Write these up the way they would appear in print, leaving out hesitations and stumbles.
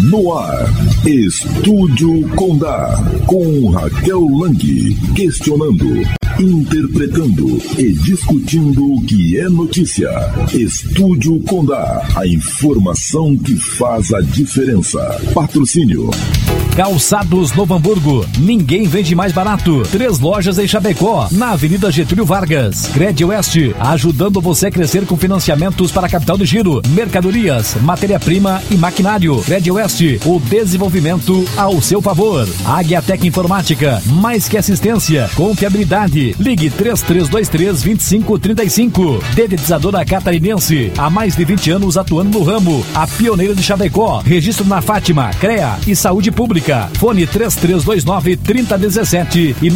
No ar, Estúdio Condá, com Raquel Lang, questionando, interpretando e discutindo o que é notícia. Estúdio Condá, a informação que faz a diferença. Patrocínio Calçados Novo Hamburgo, ninguém vende mais barato. 3 lojas em Chapecó, na Avenida Getúlio Vargas. Credioeste, ajudando você a crescer com financiamentos para capital de giro, mercadorias, matéria-prima e maquinário. Credioeste, o desenvolvimento ao seu favor. Águia Tec Informática, mais que assistência, confiabilidade. Ligue 3323-2535. Dedetizadora Catarinense, há mais de 20 anos atuando no ramo. A pioneira de Chapecó, registro na Fátima, CREA e Saúde Pública. Fone 3329-3017 e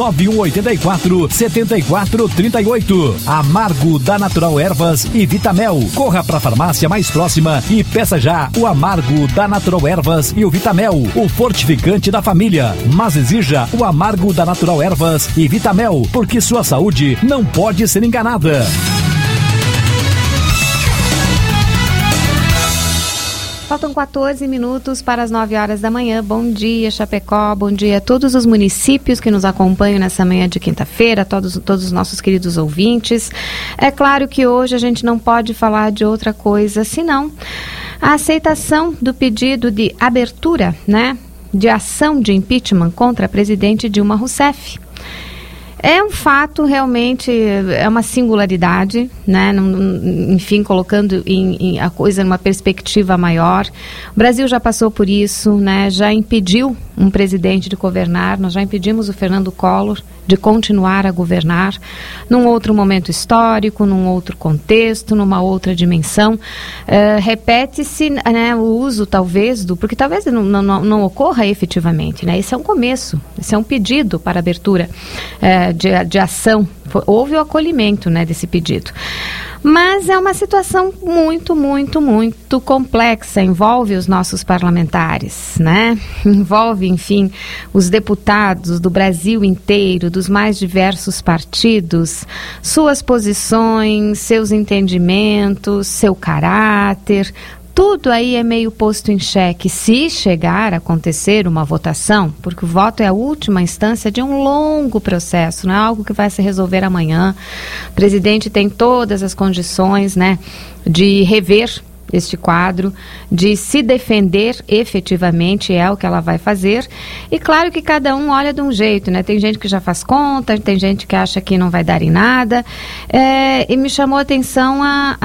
9184-7438. Amargo da Natural Ervas e Vitamel. Corra para a farmácia mais próxima e peça já o Amargo da Natural Ervas e o Vitamel, o fortificante da família. Mas exija o Amargo da Natural Ervas e Vitamel, porque sua saúde não pode ser enganada. Faltam 14 minutos para as 9 horas da manhã. Bom dia, Chapecó. Bom dia a todos os municípios que nos acompanham nessa manhã de quinta-feira, todos os nossos queridos ouvintes. É claro que hoje a gente não pode falar de outra coisa senão a aceitação do pedido de abertura, de ação de impeachment contra a presidente Dilma Rousseff. É um fato, realmente, é uma singularidade, enfim, colocando a coisa numa perspectiva maior. O Brasil já passou por isso, já impediu um presidente de governar, nós já impedimos o Fernando Collor de continuar a governar num outro momento histórico, num outro contexto, numa outra dimensão. Repete-se o uso, talvez, porque talvez não ocorra efetivamente. Esse é um começo, esse é um pedido para abertura de ação. Houve o acolhimento desse pedido. Mas é uma situação muito, muito, muito complexa. Envolve os nossos parlamentares, Envolve, enfim, os deputados do Brasil inteiro, dos mais diversos partidos, suas posições, seus entendimentos, seu caráter. Tudo aí é meio posto em xeque se chegar a acontecer uma votação, porque o voto é a última instância de um longo processo, não é algo que vai se resolver amanhã. O presidente tem todas as condições, de rever este quadro, de se defender efetivamente, é o que ela vai fazer. E claro que cada um olha de um jeito, Tem gente que já faz conta, tem gente que acha que não vai dar em nada. E me chamou a atenção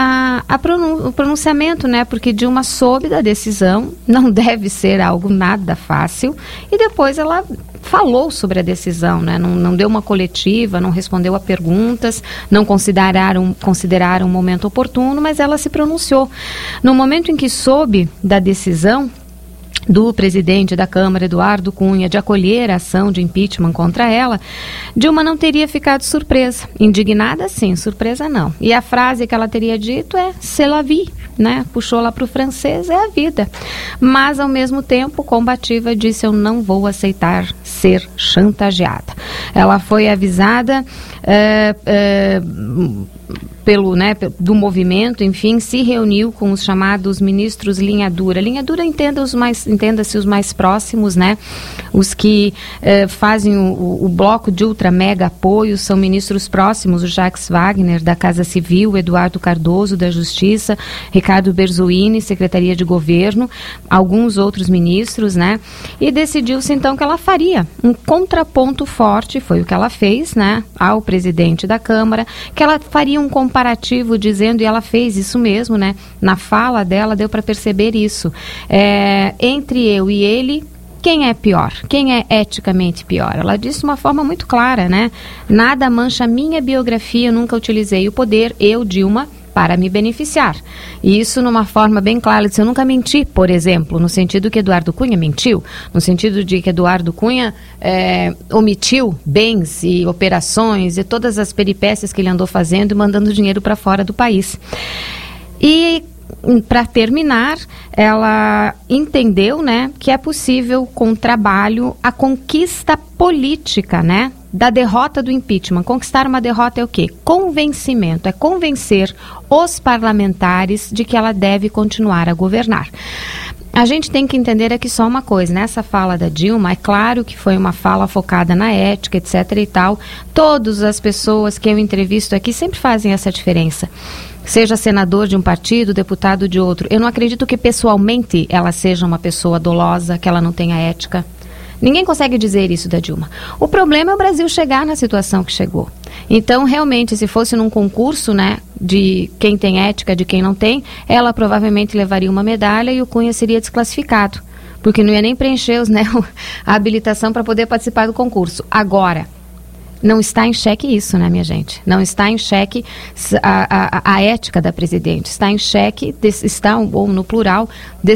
o pronunciamento, porque Dilma soube da decisão, não deve ser algo nada fácil, e depois ela falou sobre a decisão, não deu uma coletiva, não respondeu a perguntas, não consideraram um momento oportuno, mas ela se pronunciou. No momento em que soube da decisão do presidente da Câmara, Eduardo Cunha, de acolher a ação de impeachment contra ela, Dilma não teria ficado surpresa. Indignada, sim, surpresa não. E a frase que ela teria dito é "c'est la vie", Puxou lá para o francês, é a vida. Mas, ao mesmo tempo, combativa, disse: eu não vou aceitar ser chantageada. Ela foi avisada do movimento, enfim, se reuniu com os chamados ministros linha dura. Linha dura, entenda-se os mais próximos, Os que fazem o bloco de ultra mega apoio são ministros próximos, o Jacques Wagner, da Casa Civil, Eduardo Cardoso, da Justiça, Ricardo Berzoini, Secretaria de Governo, alguns outros ministros, E decidiu-se então que ela faria um contraponto forte, foi o que ela fez, ao presidente da Câmara, que ela faria um comparativo dizendo, e ela fez isso mesmo, Na fala dela deu para perceber isso. Entre eu e ele, quem é pior? Quem é eticamente pior? Ela disse de uma forma muito clara, Nada mancha minha biografia, eu nunca utilizei o poder, eu, Dilma, para me beneficiar. E isso numa forma bem clara. Ela disse: eu nunca menti, por exemplo, no sentido que Eduardo Cunha mentiu, no sentido de que Eduardo Cunha omitiu bens e operações e todas as peripécias que ele andou fazendo e mandando dinheiro para fora do país. E para terminar, ela entendeu, que é possível, com trabalho, a conquista política, da derrota do impeachment. Conquistar uma derrota é o quê? Convencimento, é convencer os parlamentares de que ela deve continuar a governar. A gente tem que entender aqui só uma coisa, nessa fala da Dilma, é claro que foi uma fala focada na ética, etc. e tal. Todas as pessoas que eu entrevisto aqui sempre fazem essa diferença. Seja senador de um partido, deputado de outro. Eu não acredito que pessoalmente ela seja uma pessoa dolosa, que ela não tenha ética. Ninguém consegue dizer isso da Dilma. O problema é o Brasil chegar na situação que chegou. Então, realmente, se fosse num concurso, né, de quem tem ética, de quem não tem, ela provavelmente levaria uma medalha e o Cunha seria desclassificado, porque não ia nem preencher a habilitação para poder participar do concurso. Agora, não está em xeque isso, né, minha gente? Não está em xeque a ética da presidente. Está em xeque, ou no plural,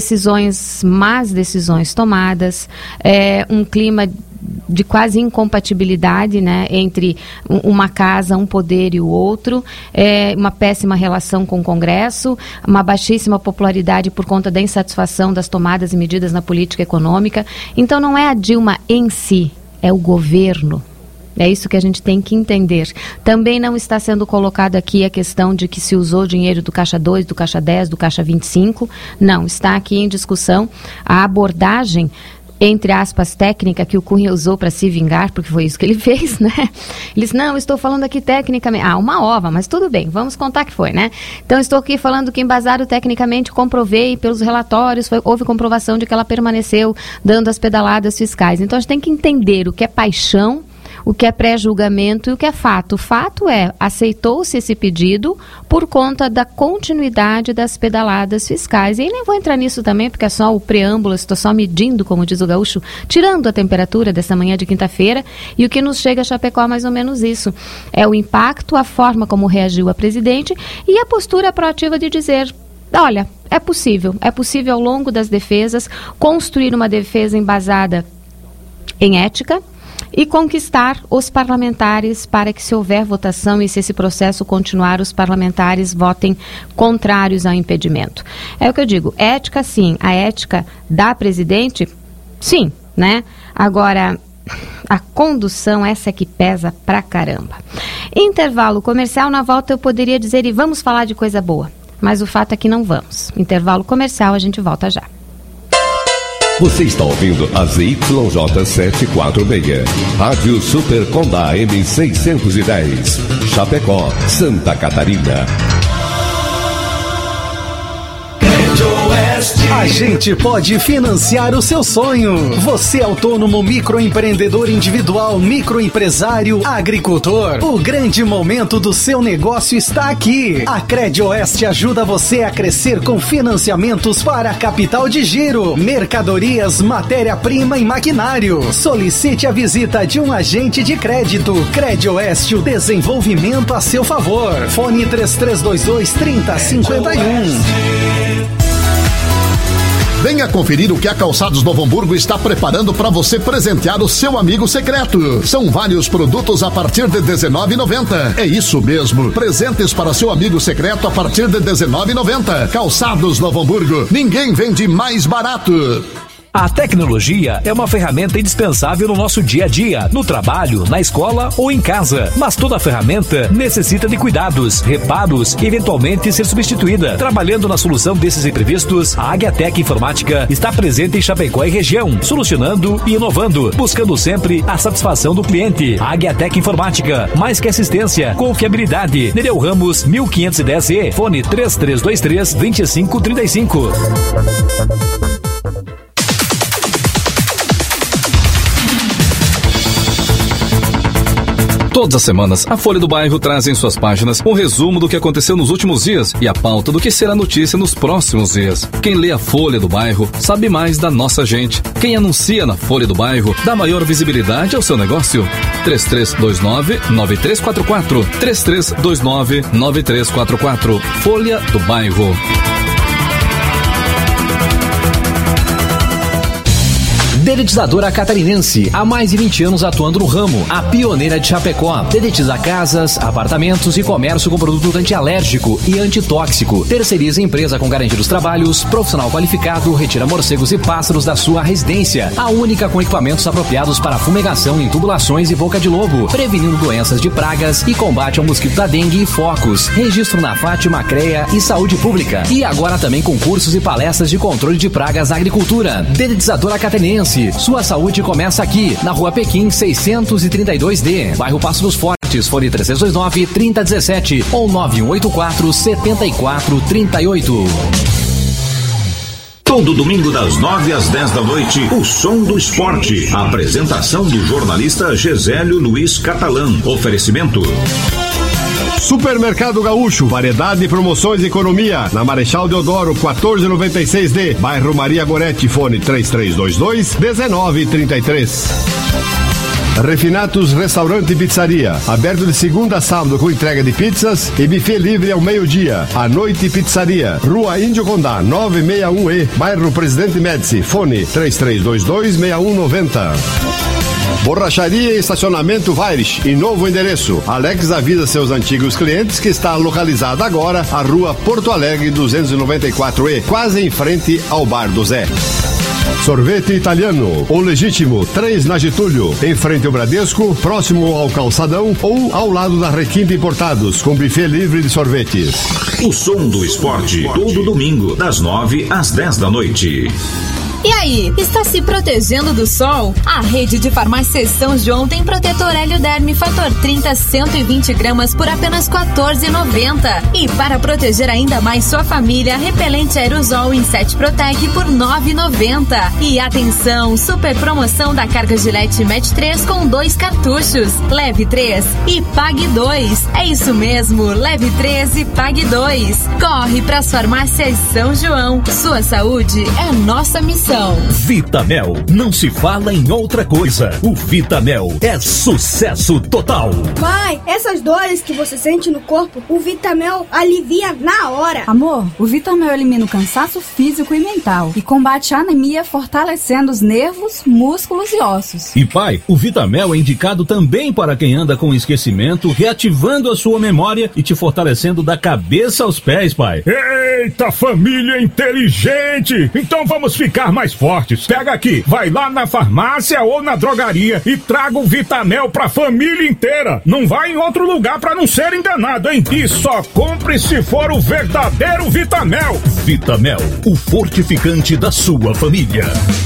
más decisões tomadas, um clima de quase incompatibilidade, né, entre uma casa, um poder e o outro, uma péssima relação com o Congresso, uma baixíssima popularidade por conta da insatisfação das tomadas e medidas na política econômica. Então não é a Dilma em si, é o governo. É isso que a gente tem que entender. Também não está sendo colocado aqui a questão de que se usou dinheiro do Caixa 2, do Caixa 10, do Caixa 25. Não, está aqui em discussão a abordagem, entre aspas, técnica que o Cunha usou para se vingar, porque foi isso que ele fez, né? Ele disse, não, estou falando aqui tecnicamente. Uma ova, mas tudo bem, vamos contar que foi, né? Então, estou aqui falando que embasado tecnicamente, comprovei pelos relatórios, houve comprovação de que ela permaneceu dando as pedaladas fiscais. Então, a gente tem que entender o que é paixão, o que é pré-julgamento e o que é fato. O fato é, aceitou-se esse pedido por conta da continuidade das pedaladas fiscais. E nem vou entrar nisso também, porque é só o preâmbulo, estou só medindo, como diz o gaúcho, tirando a temperatura dessa manhã de quinta-feira. E o que nos chega a Chapecó é mais ou menos isso. É o impacto, a forma como reagiu a presidente e a postura proativa de dizer, olha, é possível ao longo das defesas construir uma defesa embasada em ética, e conquistar os parlamentares para que, se houver votação e se esse processo continuar, os parlamentares votem contrários ao impedimento. É o que eu digo, ética sim, a ética da presidente, sim, né? Agora, a condução, essa é que pesa pra caramba. Intervalo comercial, na volta eu poderia dizer, e vamos falar de coisa boa, mas o fato é que não vamos. Intervalo comercial, a gente volta já. Você está ouvindo a ZYJ746, Rádio Super Condá M610, Chapecó, Santa Catarina. A gente pode financiar o seu sonho. Você é autônomo, microempreendedor individual, microempresário, agricultor. O grande momento do seu negócio está aqui. A CredOeste ajuda você a crescer com financiamentos para capital de giro, mercadorias, matéria-prima e maquinário. Solicite a visita de um agente de crédito. CredOeste, o desenvolvimento a seu favor. Fone 3322-3051. Venha conferir o que a Calçados Novo Hamburgo está preparando para você presentear o seu amigo secreto. São vários produtos a partir de R$19,90. É isso mesmo, presentes para seu amigo secreto a partir de R$19,90. Calçados Novo Hamburgo, ninguém vende mais barato. A tecnologia é uma ferramenta indispensável no nosso dia a dia, no trabalho, na escola ou em casa. Mas toda ferramenta necessita de cuidados, reparos e eventualmente ser substituída. Trabalhando na solução desses imprevistos, a Águiatec Informática está presente em Chapecó e região, solucionando e inovando, buscando sempre a satisfação do cliente. A Águiatec Informática, mais que assistência, confiabilidade. Nereu Ramos, 1510E, fone 3323-2535. Todas as semanas, a Folha do Bairro traz em suas páginas um resumo do que aconteceu nos últimos dias e a pauta do que será notícia nos próximos dias. Quem lê a Folha do Bairro sabe mais da nossa gente. Quem anuncia na Folha do Bairro dá maior visibilidade ao seu negócio. 3329-9344. 3329-9344. Folha do Bairro. Dedetizadora Catarinense, há mais de 20 anos atuando no ramo, a pioneira de Chapecó. Dedetiza casas, apartamentos e comércio com produto antialérgico e antitóxico. Terceiriza empresa com garantia dos trabalhos, profissional qualificado, retira morcegos e pássaros da sua residência. A única com equipamentos apropriados para fumigação em tubulações e boca de lobo, prevenindo doenças de pragas e combate ao mosquito da dengue e focos. Registro na Fátima, CREA e Saúde Pública. E agora também com cursos e palestras de controle de pragas na agricultura. Dedetizadora Catarinense, sua saúde começa aqui, na Rua Pequim 632D, bairro Passo dos Fortes, fone 3329-3017 ou 9184-7438. Todo domingo das 9 às 10 da noite, o Som do Esporte. A apresentação do jornalista Gesélio Luiz Catalã. Oferecimento Supermercado Gaúcho, variedade, promoções e economia. Na Marechal Deodoro, 1496D, bairro Maria Goretti, fone 3322-1933. Refinatos Restaurante e Pizzaria, aberto de segunda a sábado com entrega de pizzas e buffet livre ao meio-dia. À noite, pizzaria, Rua Índio Condá, 961E, bairro Presidente Médici, fone 3322-6190. Borracharia e estacionamento Vaires, em novo endereço. Alex avisa seus antigos clientes que está localizada agora a Rua Porto Alegre 294E, quase em frente ao Bar do Zé. Sorvete Italiano, o Legítimo, 3 na Getúlio, em frente ao Bradesco, próximo ao Calçadão ou ao lado da Requinte Importados, com buffet livre de sorvetes. O Som do Esporte, todo domingo, das 9 às 10 da noite. E aí, está se protegendo do sol? A rede de farmácias São João tem protetor Helioderme Fator 30 120 gramas por apenas R$14,90. E para proteger ainda mais sua família, repelente aerosol Inset Protec por R$9,90. E atenção, super promoção da carga Gillette Match 3 com 2 cartuchos. Leve 3 e pague 2. É isso mesmo, leve 3 e pague 2. Corre para as farmácias São João. Sua saúde é nossa missão. Vitamel, não se fala em outra coisa. O Vitamel é sucesso total. Pai, essas dores que você sente no corpo, o Vitamel alivia na hora. Amor, o Vitamel elimina o cansaço físico e mental e combate a anemia, fortalecendo os nervos, músculos e ossos. E pai, o Vitamel é indicado também para quem anda com esquecimento, reativando a sua memória e te fortalecendo da cabeça aos pés, pai. Eita, família inteligente! Então vamos ficar mais fortes. Pega aqui, vai lá na farmácia ou na drogaria e traga o Vitamel pra família inteira. Não vai em outro lugar pra não ser enganado, hein? E só compre se for o verdadeiro Vitamel. Vitamel, o fortificante da sua família.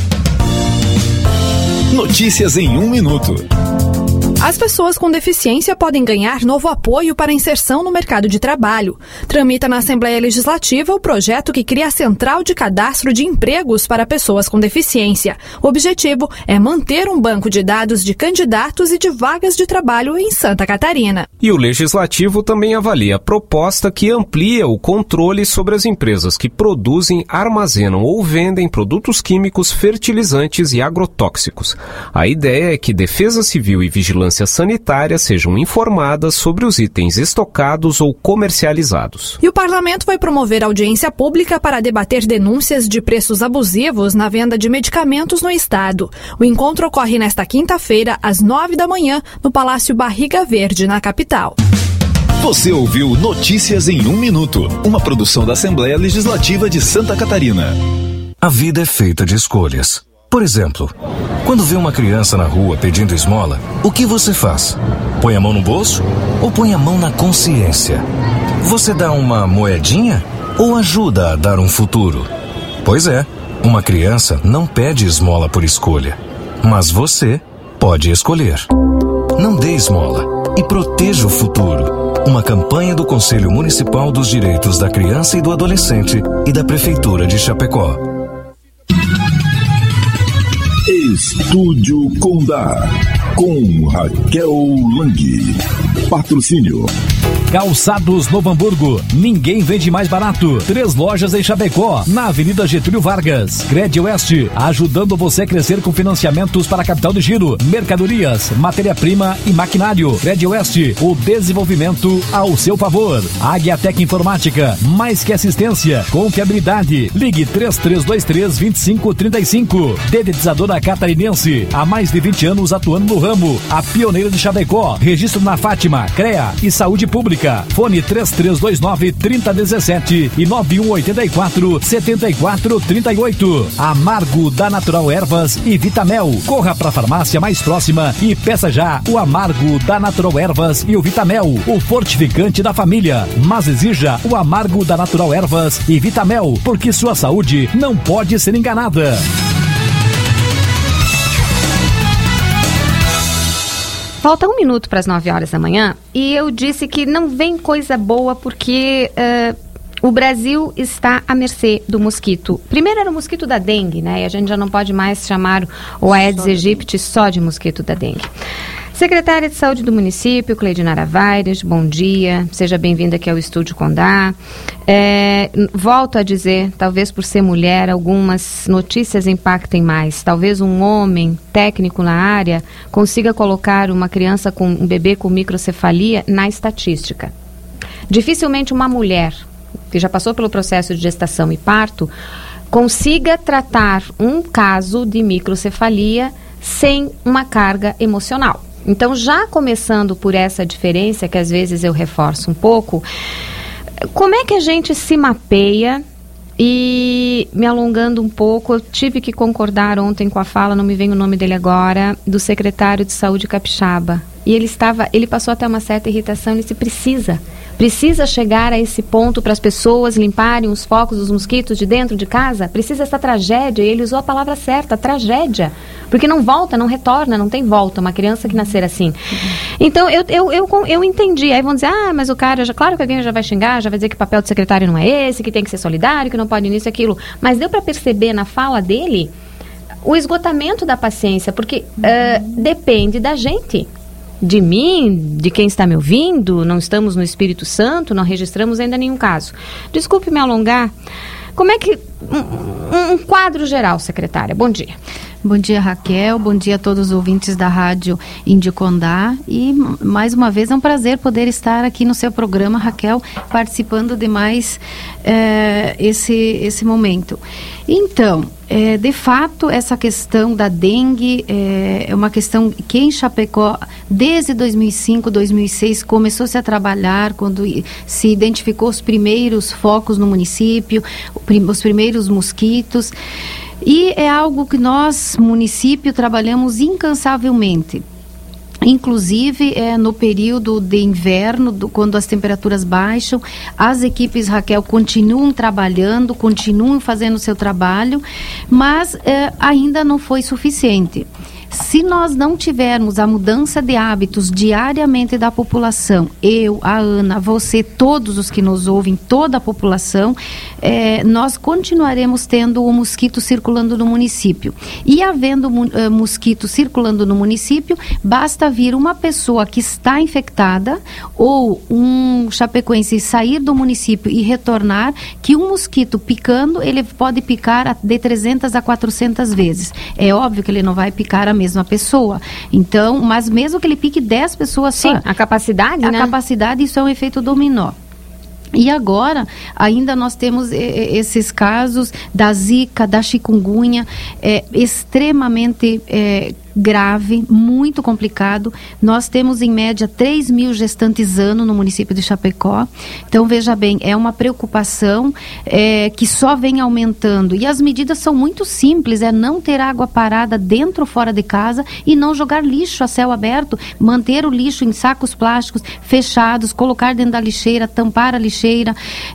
Notícias em 1 minuto. As pessoas com deficiência podem ganhar novo apoio para inserção no mercado de trabalho. Tramita na Assembleia Legislativa o projeto que cria a Central de Cadastro de Empregos para pessoas com deficiência. O objetivo é manter um banco de dados de candidatos e de vagas de trabalho em Santa Catarina. E o Legislativo também avalia a proposta que amplia o controle sobre as empresas que produzem, armazenam ou vendem produtos químicos, fertilizantes e agrotóxicos. A ideia é que Defesa Civil e Vigilância Sanitária sejam informadas sobre os itens estocados ou comercializados. E o parlamento vai promover audiência pública para debater denúncias de preços abusivos na venda de medicamentos no estado. O encontro ocorre nesta quinta-feira, às 9 da manhã, no Palácio Barriga Verde, na capital. Você ouviu Notícias em 1 minuto, uma produção da Assembleia Legislativa de Santa Catarina. A vida é feita de escolhas. Por exemplo, quando vê uma criança na rua pedindo esmola, o que você faz? Põe a mão no bolso ou põe a mão na consciência? Você dá uma moedinha ou ajuda a dar um futuro? Pois é, uma criança não pede esmola por escolha, mas você pode escolher. Não dê esmola e proteja o futuro. Uma campanha do Conselho Municipal dos Direitos da Criança e do Adolescente e da Prefeitura de Chapecó. Estúdio Condá. com Raquel Lang. Patrocínio Calçados Novo Hamburgo, ninguém vende mais barato. 3 lojas em Chapecó, na Avenida Getúlio Vargas. Cred Oeste, ajudando você a crescer com financiamentos para capital de giro, mercadorias, matéria-prima e maquinário. Cred Oeste, o desenvolvimento ao seu favor. Águia Tec Informática, mais que assistência, confiabilidade. Ligue 3323-2535. Dedetizadora Catarinense, há mais de 20 anos atuando no ramo. A pioneira de Chapecó, registro na Fátima, CREA e Saúde Pública. Fone 3329-3017 e 9184-7438. Amargo da Natural Ervas e Vitamel. Corra para a farmácia mais próxima e peça já o Amargo da Natural Ervas e o Vitamel, o fortificante da família. Mas exija o Amargo da Natural Ervas e Vitamel, porque sua saúde não pode ser enganada. Falta 1 minuto para as 9 horas da manhã e eu disse que não vem coisa boa porque o Brasil está à mercê do mosquito. Primeiro era o mosquito da dengue, né? E a gente já não pode mais chamar o Aedes aegypti só de mosquito da dengue. Secretária de Saúde do município, Cleidinara Vaires, bom dia, seja bem-vinda aqui ao Estúdio Condá. Volto a dizer, talvez por ser mulher, algumas notícias impactem mais. Talvez um homem técnico na área consiga colocar um bebê com microcefalia na estatística. Dificilmente uma mulher que já passou pelo processo de gestação e parto consiga tratar um caso de microcefalia sem uma carga emocional. Então, já começando por essa diferença, que às vezes eu reforço um pouco, como é que a gente se mapeia? E me alongando um pouco, eu tive que concordar ontem com a fala, não me vem o nome dele agora, do secretário de Saúde capixaba. E ele passou até uma certa irritação, ele disse, precisa chegar a esse ponto para as pessoas limparem os focos dos mosquitos de dentro de casa? Precisa essa tragédia? E ele usou a palavra certa, tragédia. Porque não volta, não retorna, não tem volta, uma criança que nascer assim. Então, eu entendi. Aí vão dizer, mas o cara, claro que alguém já vai xingar, já vai dizer que o papel do secretário não é esse, que tem que ser solidário, que não pode nisso e aquilo. Mas deu para perceber na fala dele o esgotamento da paciência, porque depende da gente. De mim, de quem está me ouvindo, não estamos no Espírito Santo, não registramos ainda nenhum caso. Desculpe me alongar. Como é que... Um quadro geral, secretária. Bom dia. Bom dia, Raquel. Bom dia a todos os ouvintes da Rádio Indicondá. E, mais uma vez, é um prazer poder estar aqui no seu programa, Raquel, participando de mais esse momento. Então, de fato, essa questão da dengue é uma questão que em Chapecó, desde 2005, 2006, começou-se a trabalhar quando se identificou os primeiros focos no município, os primeiros mosquitos. E é algo que nós, município, trabalhamos incansavelmente. Inclusive, no período de inverno, quando as temperaturas baixam, as equipes, Raquel, continuam trabalhando, continuam fazendo o seu trabalho, mas ainda não foi suficiente. Se nós não tivermos a mudança de hábitos diariamente da população, eu, a Ana, você, todos os que nos ouvem, toda a população, nós continuaremos tendo o mosquito circulando no município. E havendo mosquito circulando no município, basta vir uma pessoa que está infectada ou um chapecoense sair do município e retornar, que um mosquito picando, ele pode picar de 300 a 400 vezes. É óbvio que ele não vai picar a mesma pessoa. Então, mas mesmo que ele pique 10 pessoas só... Sim, a capacidade, né? A capacidade, isso é um efeito dominó. E agora, ainda nós temos esses casos da zika, da chikungunya, extremamente grave, muito complicado. Nós temos em média 3.000 gestantes ano no município de Chapecó. Então, veja bem, é uma preocupação que só vem aumentando. E as medidas são muito simples, não ter água parada dentro ou fora de casa e não jogar lixo a céu aberto, manter o lixo em sacos plásticos fechados, colocar dentro da lixeira, tampar a lixeira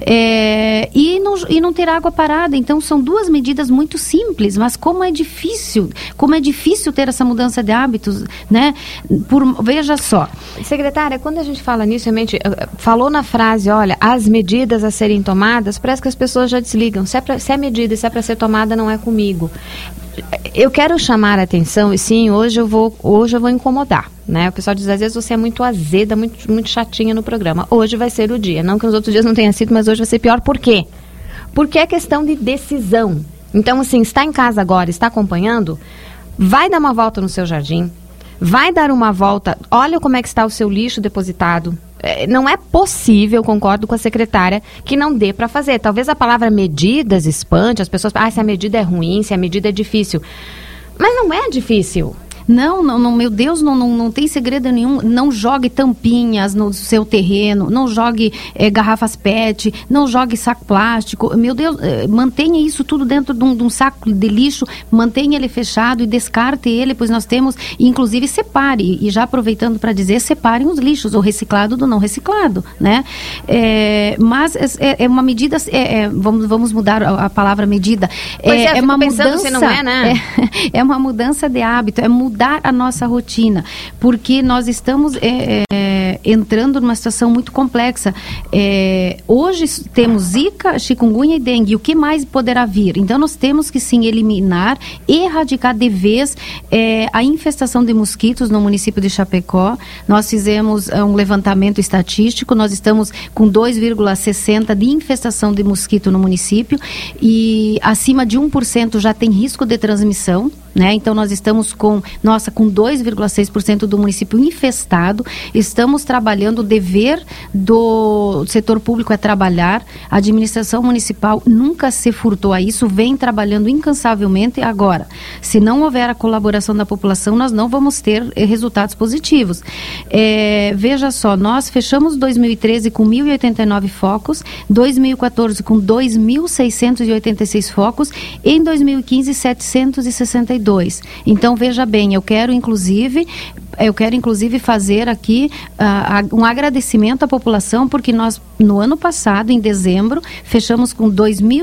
e não ter água parada. Então, são duas medidas muito simples, mas como é difícil ter essa mudança de hábitos, né? Veja só. Secretária, quando a gente fala nisso, realmente, falou na frase, olha, as medidas a serem tomadas, parece que as pessoas já desligam. Se é medida e se é para ser tomada, não é comigo. eu quero chamar a atenção, e sim, hoje eu vou incomodar, né? O pessoal diz, às vezes você é muito azeda, muito chatinha no programa. Hoje vai ser o dia, não que nos outros dias não tenha sido, mas hoje vai ser pior. Por quê? Porque é questão de decisão. Então, assim, está em casa agora, está acompanhando, vai dar uma volta no seu jardim, vai dar uma volta, olha como é que está o seu lixo depositado. Não é possível, concordo com a secretária, que não dê para fazer. Talvez a palavra medidas espante, as pessoas, se a medida é ruim, se a medida é difícil. Mas não é difícil. Não, meu Deus, não tem segredo nenhum. Não jogue tampinhas no seu terreno, não jogue garrafas PET, não jogue saco plástico. Meu Deus, mantenha isso tudo dentro de um saco de lixo, mantenha ele fechado e descarte ele, pois nós temos, inclusive separe, e já aproveitando para dizer, separem os lixos, o reciclado do não reciclado, né? Mas é uma medida, vamos mudar a palavra medida. É uma mudança, se não é, né? É uma mudança de hábito, é mudar a nossa rotina, porque nós estamos entrando numa situação muito complexa. Hoje temos Zika, chikungunya e dengue. O que mais poderá vir? Então nós temos que sim eliminar, erradicar de vez a infestação de mosquitos no município de Chapecó. Nós fizemos um levantamento estatístico, nós estamos com 2,60 de infestação de mosquito no município e acima de 1% já tem risco de transmissão, né? Então nós estamos com 2,6% do município infestado. Estamos trabalhando, o dever do setor público é trabalhar. A administração municipal nunca se furtou a isso, vem trabalhando incansavelmente. Agora, se não houver a colaboração da população, nós não vamos ter resultados positivos. Veja só, nós fechamos 2013 com 1.089 focos, 2014 com 2.686 focos, em 2015 762. Então, veja bem, eu quero inclusive fazer aqui um agradecimento à população, porque nós, no ano passado, em dezembro, fechamos com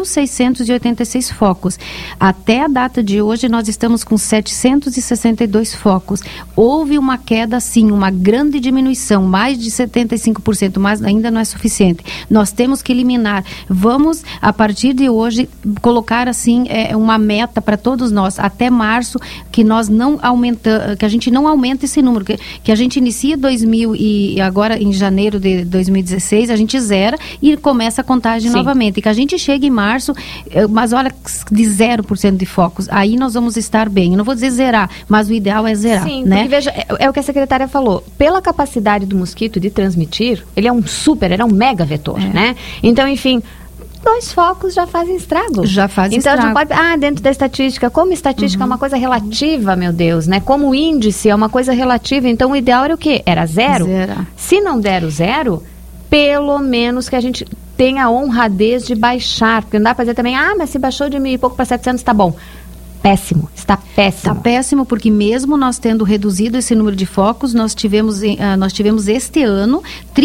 2.686 focos. Até a data de hoje, nós estamos com 762 focos. Houve uma queda, sim, uma grande diminuição, mais de 75%, mas ainda não é suficiente. Nós temos que eliminar. Vamos, a partir de hoje, colocar, assim, uma meta para todos nós, até março, que nós não aumentamos, que a gente não aumente esse número, que a gente inicia 2000 e agora em janeiro de 2016 a gente zera e começa a contagem novamente, e que a gente chegue em março, mas olha, de 0% de focos, aí nós vamos estar bem. Eu não vou dizer zerar, mas o ideal é zerar. Sim, né? Porque veja, é o que a secretária falou, pela capacidade do mosquito de transmitir, ele é um mega vetor, né? Então, enfim, 2 focos já fazem estrago. Então, não pode, dentro da estatística, como estatística é uma coisa relativa, meu Deus, né? Como índice é uma coisa relativa, então o ideal era o quê? Era 0? Se não der o 0, pelo menos que a gente tenha a honradez de baixar, porque não dá para dizer também, mas se baixou de 1.000 e pouco para 700, tá bom. Péssimo, está péssimo. Está péssimo, porque mesmo nós tendo reduzido esse número de focos, nós tivemos este ano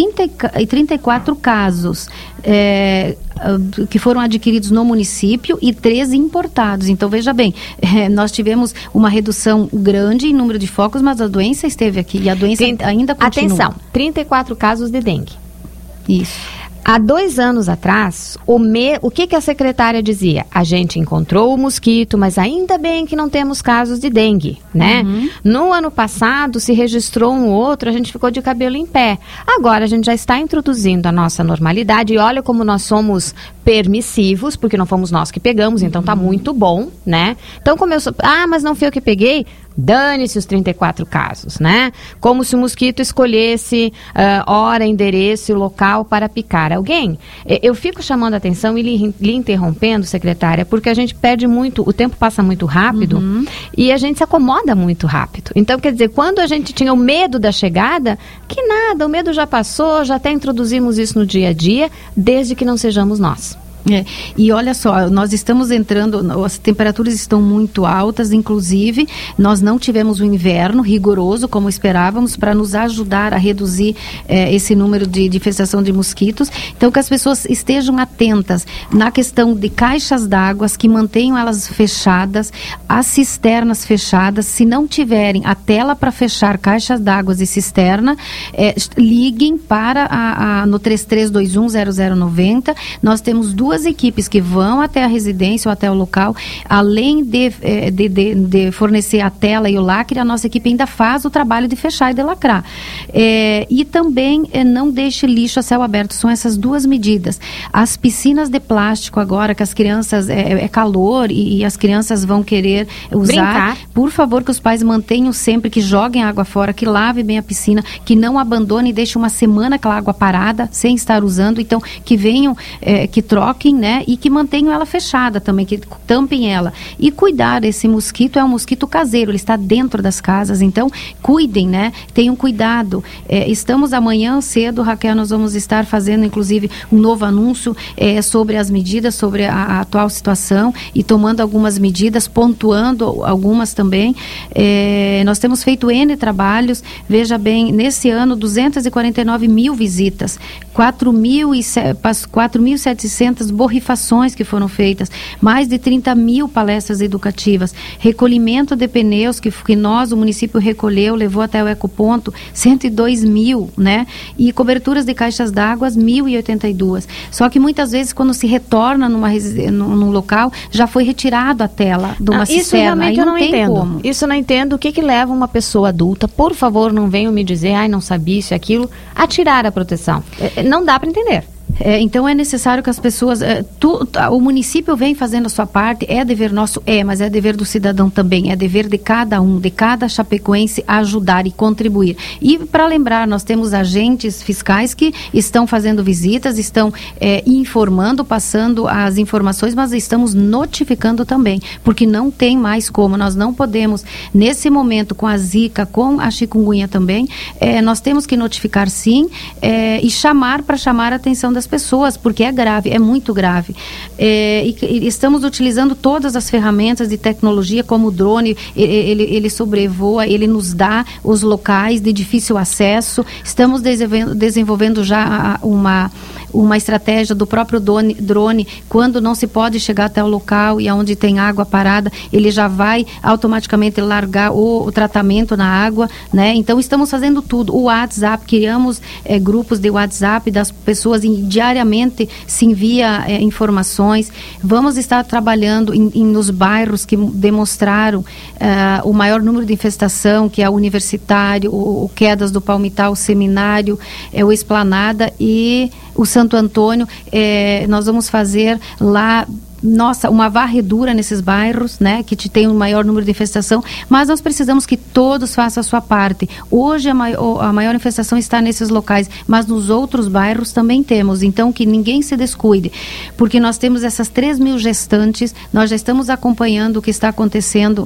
34 casos que foram adquiridos no município e 13 importados. Então, veja bem, nós tivemos uma redução grande em número de focos, mas a doença esteve aqui e a doença ainda continua. Atenção, 34 casos de dengue. Isso. Há 2 anos atrás, o que a secretária dizia? A gente encontrou o mosquito, mas ainda bem que não temos casos de dengue, né? No ano passado, se registrou um outro, a gente ficou de cabelo em pé. Agora, a gente já está introduzindo a nossa normalidade e olha como nós somos permissivos, porque não fomos nós que pegamos, então tá muito bom, né? Então, mas não fui eu que peguei, dane-se os 34 casos, né? Como se o mosquito escolhesse hora, endereço e local para picar alguém. Eu fico chamando a atenção e lhe interrompendo, secretária, porque a gente perde muito, o tempo passa muito rápido e a gente se acomoda muito rápido. Então, quer dizer, quando a gente tinha o medo da chegada, que nada, o medo já passou, já até introduzimos isso no dia a dia, desde que não sejamos nós. E olha só, nós estamos entrando, as temperaturas estão muito altas, inclusive nós não tivemos um inverno rigoroso como esperávamos para nos ajudar a reduzir esse número de infestação de mosquitos. Então, que as pessoas estejam atentas na questão de caixas d'água, que mantenham elas fechadas, as cisternas fechadas. Se não tiverem a tela para fechar caixas d'água e cisterna, liguem para no 33210090. Nós temos 2 2 equipes que vão até a residência ou até o local, além de fornecer a tela e o lacre, a nossa equipe ainda faz o trabalho de fechar e de lacrar. E também não deixe lixo a céu aberto, são essas 2 medidas. As piscinas de plástico agora, que as crianças, é calor e as crianças vão querer usar, brincar. Por favor, que os pais mantenham sempre, que joguem água fora, que lavem bem a piscina, que não abandone e deixe uma semana aquela água parada, sem estar usando, então que venham, que troquem, né, e que mantenham ela fechada também, que tampem ela. E cuidar, esse mosquito é um mosquito caseiro, ele está dentro das casas, então cuidem, né, tenham cuidado. Estamos amanhã cedo, Raquel, nós vamos estar fazendo inclusive um novo anúncio sobre as medidas, sobre a atual situação e tomando algumas medidas, pontuando algumas também. Nós temos feito N trabalhos, veja bem, nesse ano 249 mil visitas, 4.700 borrifações que foram feitas, mais de 30 mil palestras educativas, recolhimento de pneus que nós, o município recolheu, levou até o ecoponto, 102 mil, né? E coberturas de caixas d'água, 1.082. Só que muitas vezes quando se retorna num local, já foi retirado a tela de uma cisterna. Isso realmente aí eu não tem entendo. como. Isso eu não entendo. O que leva uma pessoa adulta, por favor, não venham me dizer, não sabia isso e aquilo, a tirar a proteção. Não dá para entender. Então é necessário que as pessoas, o município vem fazendo a sua parte, é dever nosso, mas é dever do cidadão também, é dever de cada um, de cada chapecoense ajudar e contribuir. E para lembrar, nós temos agentes fiscais que estão fazendo visitas, estão informando, passando as informações, mas estamos notificando também, porque não tem mais como, nós não podemos, nesse momento com a Zika, com a chikungunya também, nós temos que notificar sim, e chamar a atenção das pessoas, porque é grave, é muito grave. E estamos utilizando todas as ferramentas de tecnologia, como o drone, ele sobrevoa, ele nos dá os locais de difícil acesso. Estamos desenvolvendo já uma estratégia do próprio drone, quando não se pode chegar até o local e onde tem água parada, ele já vai automaticamente largar o tratamento na água, né? Então estamos fazendo tudo. O WhatsApp, criamos grupos de WhatsApp das pessoas, diariamente se envia informações. Vamos estar trabalhando nos bairros que demonstraram o maior número de infestação, que é o Universitário, o Quedas do Palmital, o Seminário, o Esplanada e o Santo Antônio. Nós vamos fazer lá uma varredura nesses bairros, né, que tem um maior número de infestação, mas nós precisamos que todos façam a sua parte. Hoje a maior infestação está nesses locais, mas nos outros bairros também temos, então que ninguém se descuide, porque nós temos essas 3.000 gestantes, nós já estamos acompanhando o que está acontecendo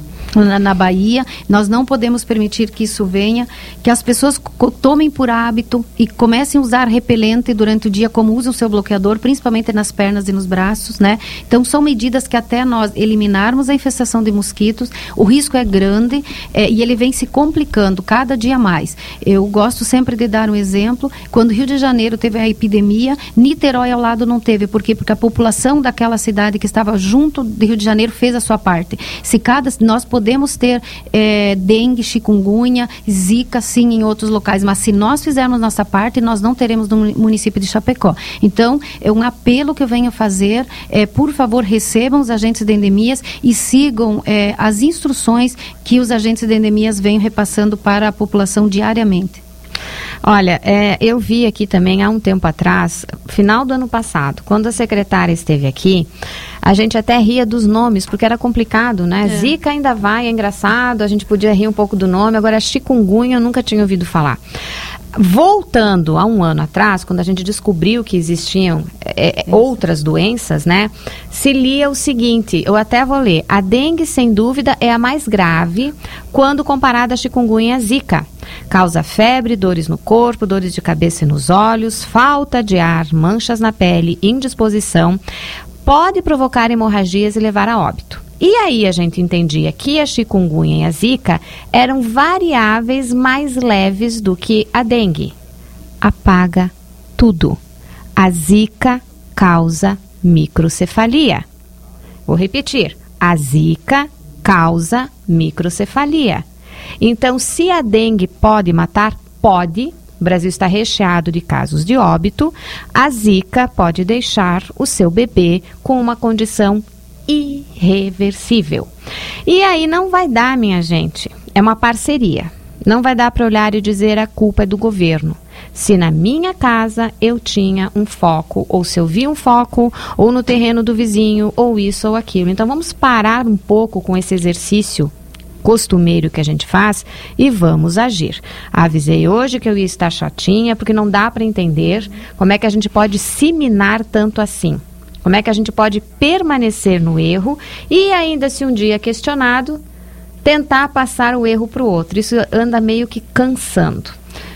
na Bahia, nós não podemos permitir que isso venha, que as pessoas tomem por hábito e comecem a usar repelente durante o dia, como usam o seu bloqueador, principalmente nas pernas e nos braços, né? Então são medidas que até nós eliminarmos a infestação de mosquitos, o risco é grande e ele vem se complicando cada dia mais. Eu gosto sempre de dar um exemplo, quando Rio de Janeiro teve a epidemia, Niterói ao lado não teve, por quê? Porque a população daquela cidade que estava junto de Rio de Janeiro fez a sua parte. Nós podemos ter dengue, chikungunya, zika, sim, em outros locais, mas se nós fizermos nossa parte, nós não teremos no município de Chapecó. Então, é um apelo que eu venho fazer, por favor, recebam os agentes de endemias e sigam as instruções que os agentes de endemias vêm repassando para a população diariamente. Olha, eu vi aqui também há um tempo atrás, final do ano passado, quando a secretária esteve aqui, a gente até ria dos nomes, porque era complicado, né? Zika ainda vai, é engraçado, a gente podia rir um pouco do nome, agora chikungunya eu nunca tinha ouvido falar. Voltando a um ano atrás, quando a gente descobriu que existiam outras doenças, né? Se lia o seguinte, eu até vou ler, a dengue sem dúvida é a mais grave quando comparada à chikungunya e à zika. Causa febre, dores no corpo, dores de cabeça e nos olhos, falta de ar, manchas na pele, indisposição, pode provocar hemorragias e levar a óbito. E aí a gente entendia que a chikungunya e a zika eram variáveis mais leves do que a dengue. Apaga tudo. A zika causa microcefalia. Vou repetir. A zika causa microcefalia. Então, se a dengue pode matar, pode, o Brasil está recheado de casos de óbito, a Zika pode deixar o seu bebê com uma condição irreversível. E aí não vai dar, minha gente, é uma parceria. Não vai dar para olhar e dizer a culpa é do governo. Se na minha casa eu tinha um foco, ou se eu vi um foco, ou no terreno do vizinho, ou isso ou aquilo. Então vamos parar um pouco com esse exercício costumeiro que a gente faz e vamos agir. Avisei hoje que eu ia estar chatinha, porque não dá para entender como é que a gente pode se minar tanto assim. Como é que a gente pode permanecer no erro e ainda, se um dia questionado, tentar passar o erro para o outro. Isso anda meio que cansando.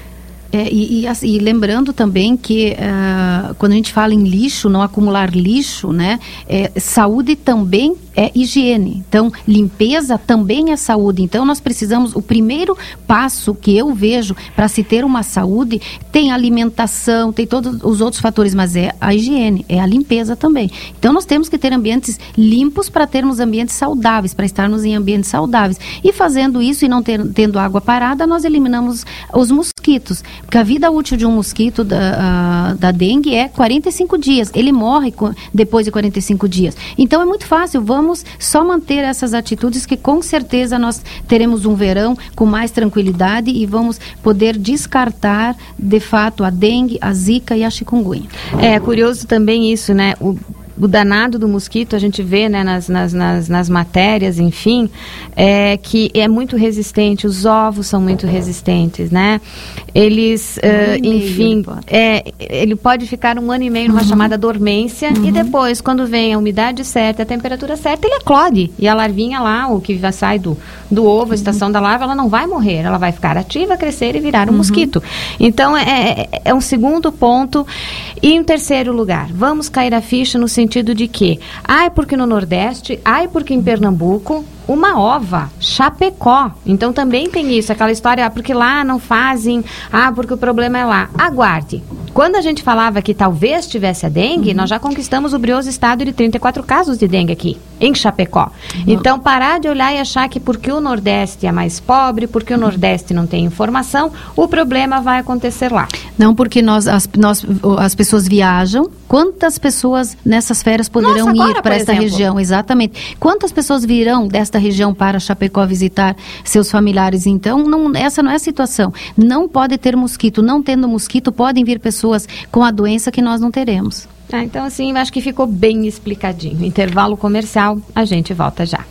E lembrando também que quando a gente fala em lixo, não acumular lixo, né? Saúde também é higiene. Então, limpeza também é saúde. Então, nós precisamos, o primeiro passo que eu vejo para se ter uma saúde, tem alimentação, tem todos os outros fatores, mas é a higiene, é a limpeza também. Então, nós temos que ter ambientes limpos para termos ambientes saudáveis, para estarmos em ambientes saudáveis. E fazendo isso e não tendo água parada, nós eliminamos os mosquitos. Porque a vida útil de um mosquito da dengue é 45 dias. Ele morre depois de 45 dias. Então, é muito fácil. Vamos só manter essas atitudes que com certeza nós teremos um verão com mais tranquilidade e vamos poder descartar de fato a dengue, a zika e a chikungunya. É curioso também isso, né? O danado do mosquito, a gente vê, né, nas matérias, enfim, que é muito resistente, os ovos são muito resistentes, né? Eles, enfim, ele pode ficar 1 ano e meio numa chamada dormência e depois, quando vem a umidade certa, a temperatura certa, ele eclode. E a larvinha lá, o que sai do ovo, a estação da larva, ela não vai morrer, ela vai ficar ativa, crescer e virar um mosquito. Então, é um segundo ponto. E em terceiro lugar, vamos cair a ficha no sentido de que, porque no Nordeste, porque em Pernambuco, uma ova, Chapecó. Então também tem isso, aquela história, porque lá não fazem, porque o problema é lá. Aguarde. Quando a gente falava que talvez tivesse a dengue, nós já conquistamos o brioso estado de 34 casos de dengue aqui, em Chapecó. Então, parar de olhar e achar que porque o Nordeste é mais pobre, porque o Nordeste não tem informação, o problema vai acontecer lá. Não, porque as pessoas viajam. Quantas pessoas nessas férias poderão ir para essa região? Exatamente. Quantas pessoas virão desta região para Chapecó visitar seus familiares? Então, essa não é a situação. Não pode ter mosquito. Não tendo mosquito, podem vir pessoas com a doença que nós não teremos. Então, assim, acho que ficou bem explicadinho. Intervalo comercial, a gente volta já.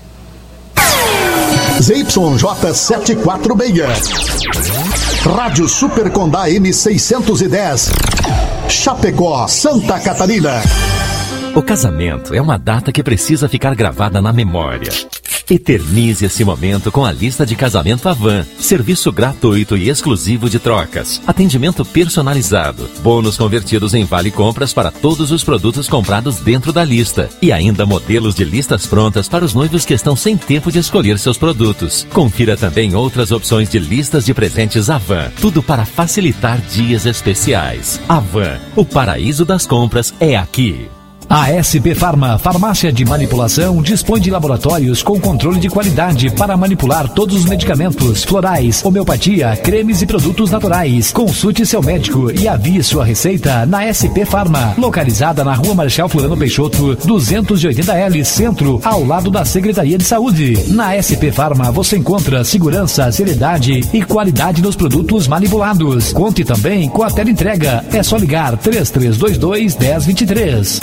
ZYJ 746. Rádio Super Condá M610. Chapecó, Santa Catarina. O casamento é uma data que precisa ficar gravada na memória. Eternize esse momento com a lista de casamento Avan. Serviço gratuito e exclusivo de trocas. Atendimento personalizado. Bônus convertidos em vale compras para todos os produtos comprados dentro da lista. E ainda modelos de listas prontas para os noivos que estão sem tempo de escolher seus produtos. Confira também outras opções de listas de presentes Avan. Tudo para facilitar dias especiais. Avan, o paraíso das compras é aqui. A SP Farma, farmácia de manipulação, dispõe de laboratórios com controle de qualidade para manipular todos os medicamentos, florais, homeopatia, cremes e produtos naturais. Consulte seu médico e avie sua receita na SP Farma, localizada na Rua Marechal Floriano Peixoto, 280L, Centro, ao lado da Secretaria de Saúde. Na SP Farma você encontra segurança, seriedade e qualidade nos produtos manipulados. Conte também com a teleentrega. É só ligar 3322-1023.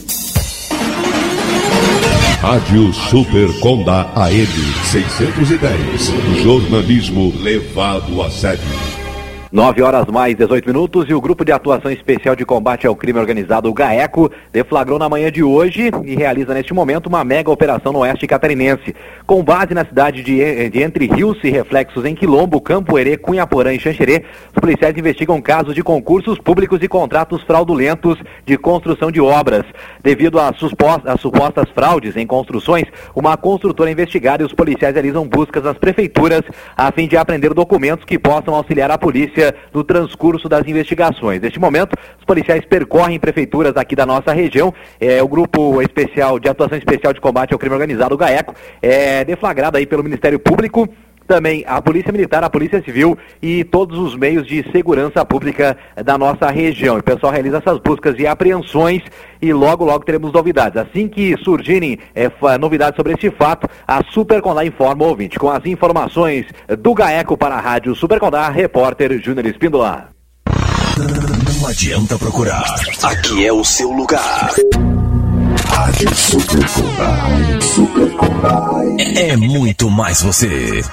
Rádio Super Condá AM 610. Jornalismo levado a sério. 9h mais 18 e o Grupo de Atuação Especial de Combate ao Crime Organizado, o GAECO, deflagrou na manhã de hoje e realiza neste momento uma mega operação no oeste catarinense. Com base na cidade de Entre Rios e reflexos em Quilombo, Campo Herê, Cunhaporã e Xanxerê, os policiais investigam casos de concursos públicos e contratos fraudulentos de construção de obras. Devido às supostas fraudes em construções, uma construtora investigada e os policiais realizam buscas nas prefeituras a fim de apreender documentos que possam auxiliar a polícia no transcurso das investigações. Neste momento, os policiais percorrem prefeituras aqui da nossa região. O Grupo Especial de Atuação Especial de Combate ao Crime Organizado, o GAECO, é deflagrado aí pelo Ministério Público também a Polícia Militar, a Polícia Civil e todos os meios de segurança pública da nossa região. O pessoal realiza essas buscas e apreensões e logo teremos novidades. Assim que surgirem novidades sobre este fato, a Super Condá informa o ouvinte. Com as informações do GAECO para a Rádio Super Condá, repórter Júnior Espíndola. Não adianta procurar, aqui é o seu lugar. Rádio Super Condá. Super Condá. É muito mais você.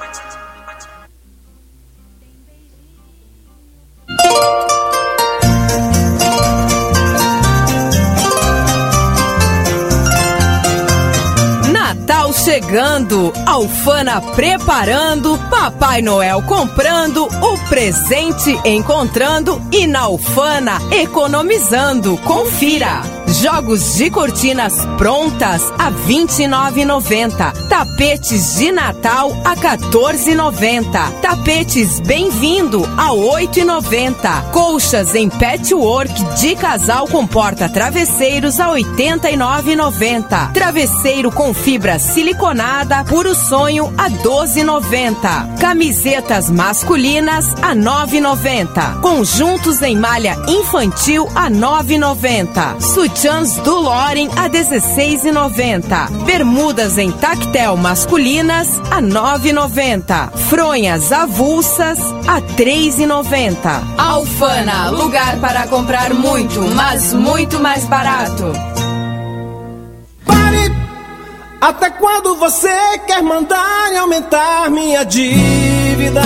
Natal chegando, Alfana preparando, Papai Noel comprando, o presente encontrando e na Alfana economizando. Confira! Jogos de cortinas prontas a R$ 29,90. Tapetes de Natal a R$ 14,90. Tapetes Bem-vindo a R$ 8,90. Colchas em patchwork de casal com porta-travesseiros a R$ 89,90. Travesseiro com fibra siliconada Puro Sonho a R$ 12,90. Camisetas masculinas a R$ 9,90. Conjuntos em malha infantil a R$ 9,90. Sutiãs do Loren a R$ 16,90. Bermudas em tactel masculinas a R$ 9,90. Fronhas avulsas a R$ 3,90. Alfana, lugar para comprar muito, mas muito mais barato. Pare! Até quando você quer mandar e aumentar minha dívida?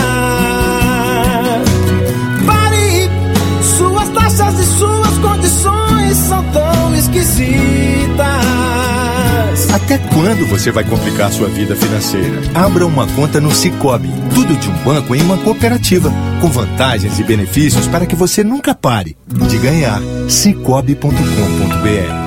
Pare! Suas taxas e suas condições são tão esquisitas. Até quando você vai complicar sua vida financeira? Abra uma conta no Sicoob. Tudo de um banco em uma cooperativa, com vantagens e benefícios para que você nunca pare de ganhar. Sicoob.com.br.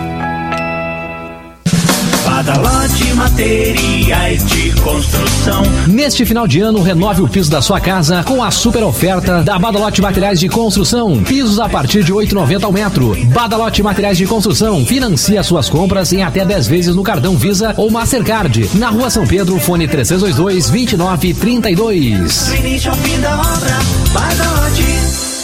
Badalote Materiais de Construção. Neste final de ano, renove o piso da sua casa com a super oferta da Badalote Materiais de Construção. Pisos a partir de R$ 8,90 ao metro. Badalote Materiais de Construção. Financia suas compras em até 10 vezes no cartão Visa ou Mastercard. Na Rua São Pedro, fone 3322-2932. No início ao fim da obra, Badalote.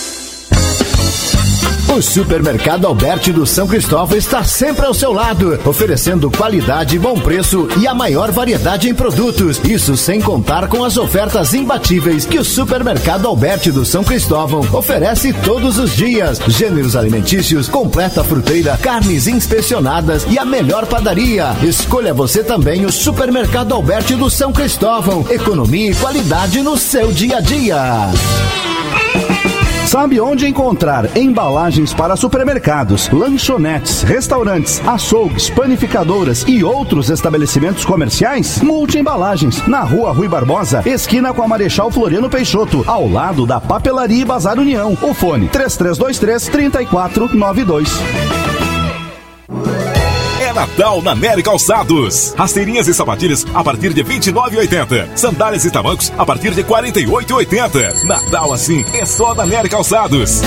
O Supermercado Alberti do São Cristóvão está sempre ao seu lado, oferecendo qualidade, bom preço e a maior variedade em produtos. Isso sem contar com as ofertas imbatíveis que o Supermercado Alberti do São Cristóvão oferece todos os dias. Gêneros alimentícios, completa fruteira, carnes inspecionadas e a melhor padaria. Escolha você também o Supermercado Alberti do São Cristóvão. Economia e qualidade no seu dia a dia. Sabe onde encontrar embalagens para supermercados, lanchonetes, restaurantes, açougues, panificadoras e outros estabelecimentos comerciais? Multi-embalagens, na Rua Rui Barbosa, esquina com a Marechal Floriano Peixoto, ao lado da Papelaria e Bazar União. O fone 3323-3492. É Natal na Nery Calçados. Rasteirinhas e sapatilhas a partir de R$ 29,80. Sandálias e tamancos a partir de R$ 48,80. Natal assim é só da Nery Calçados.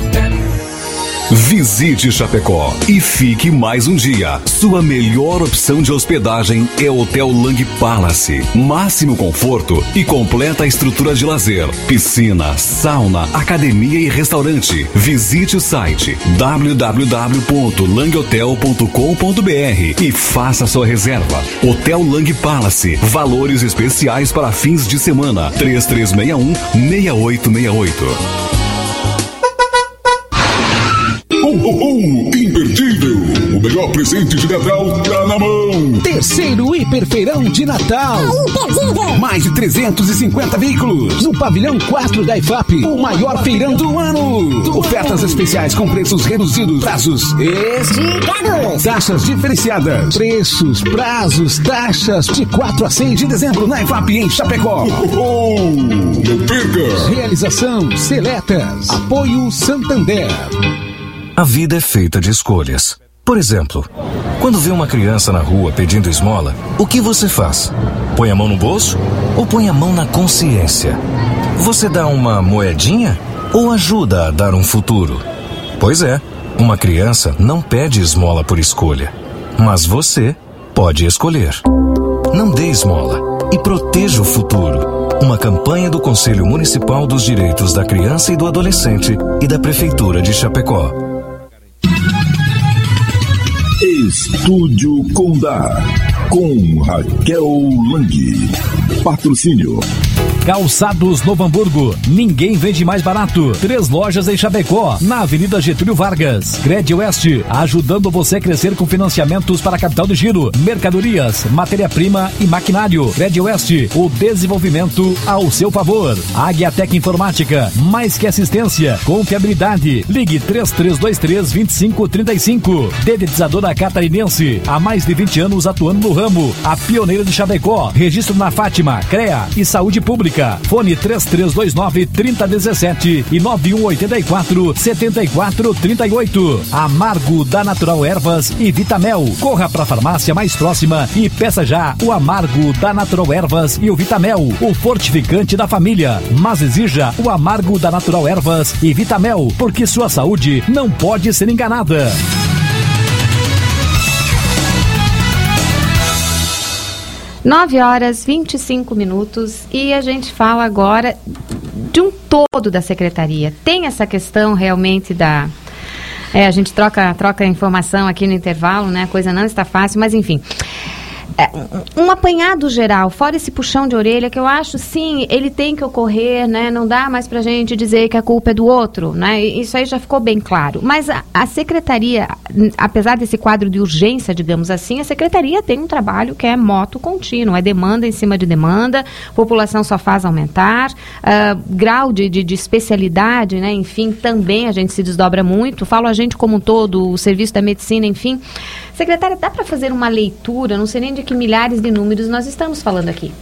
Visite Chapecó e fique mais um dia. Sua melhor opção de hospedagem é o Hotel Lang Palace. Máximo conforto e completa estrutura de lazer, piscina, sauna, academia e restaurante. Visite o site www.langhotel.com.br e faça sua reserva. Hotel Lang Palace. Valores especiais para fins de semana. 3361-6868. Imperdível! O melhor presente de Natal tá na mão! Terceiro Hiperfeirão de Natal! Imperdível! Mais de 350 veículos no pavilhão 4 da IFAP, o maior feirão do ano! Ofertas especiais com preços reduzidos, prazos esticados, taxas diferenciadas, preços, prazos, taxas de 4 a 6 de dezembro na IFAP em Chapecó. Não perca! Realização Seletas, apoio Santander. A vida é feita de escolhas. Por exemplo, quando vê uma criança na rua pedindo esmola, o que você faz? Põe a mão no bolso ou põe a mão na consciência? Você dá uma moedinha ou ajuda a dar um futuro? Pois é, uma criança não pede esmola por escolha, mas você pode escolher. Não dê esmola e proteja o futuro. Uma campanha do Conselho Municipal dos Direitos da Criança e do Adolescente e da Prefeitura de Chapecó. Estúdio Condá, com Raquel Lang. Patrocínio Calçados Novo Hamburgo, ninguém vende mais barato. 3 lojas em Chapecó, na Avenida Getúlio Vargas. Cred Oeste, ajudando você a crescer com financiamentos para capital de giro, mercadorias, matéria-prima e maquinário. Cred Oeste, o desenvolvimento ao seu favor. Águia Tec Informática, mais que assistência, confiabilidade. Ligue 3323-2535. Dedetizadora Catarinense, há mais de 20 anos atuando no ramo. A pioneira de Chapecó, registro na Fátima, CREA e Saúde Pública. Fone 3329-3017 e 9184-7438. Amargo da Natural Ervas e Vitamel. Corra para a farmácia mais próxima e peça já o Amargo da Natural Ervas e o Vitamel, o fortificante da família. Mas exija o Amargo da Natural Ervas e Vitamel, porque sua saúde não pode ser enganada. 9h25 e a gente fala agora de um todo da secretaria. Tem essa questão realmente da... a gente troca informação aqui no intervalo, né? A coisa não está fácil, mas enfim... um apanhado geral, fora esse puxão de orelha, que eu acho, sim, ele tem que ocorrer, né? Não dá mais pra gente dizer que a culpa é do outro, né? Isso aí já ficou bem claro. Mas a secretaria, apesar desse quadro de urgência, digamos assim, a secretaria tem um trabalho que é moto contínuo, é demanda em cima de demanda, população só faz aumentar, grau de especialidade, né? Enfim, também a gente se desdobra muito, falo a gente como um todo, o serviço da medicina, enfim. Secretária, dá para fazer uma leitura, não sei nem de que milhares de números nós estamos falando aqui?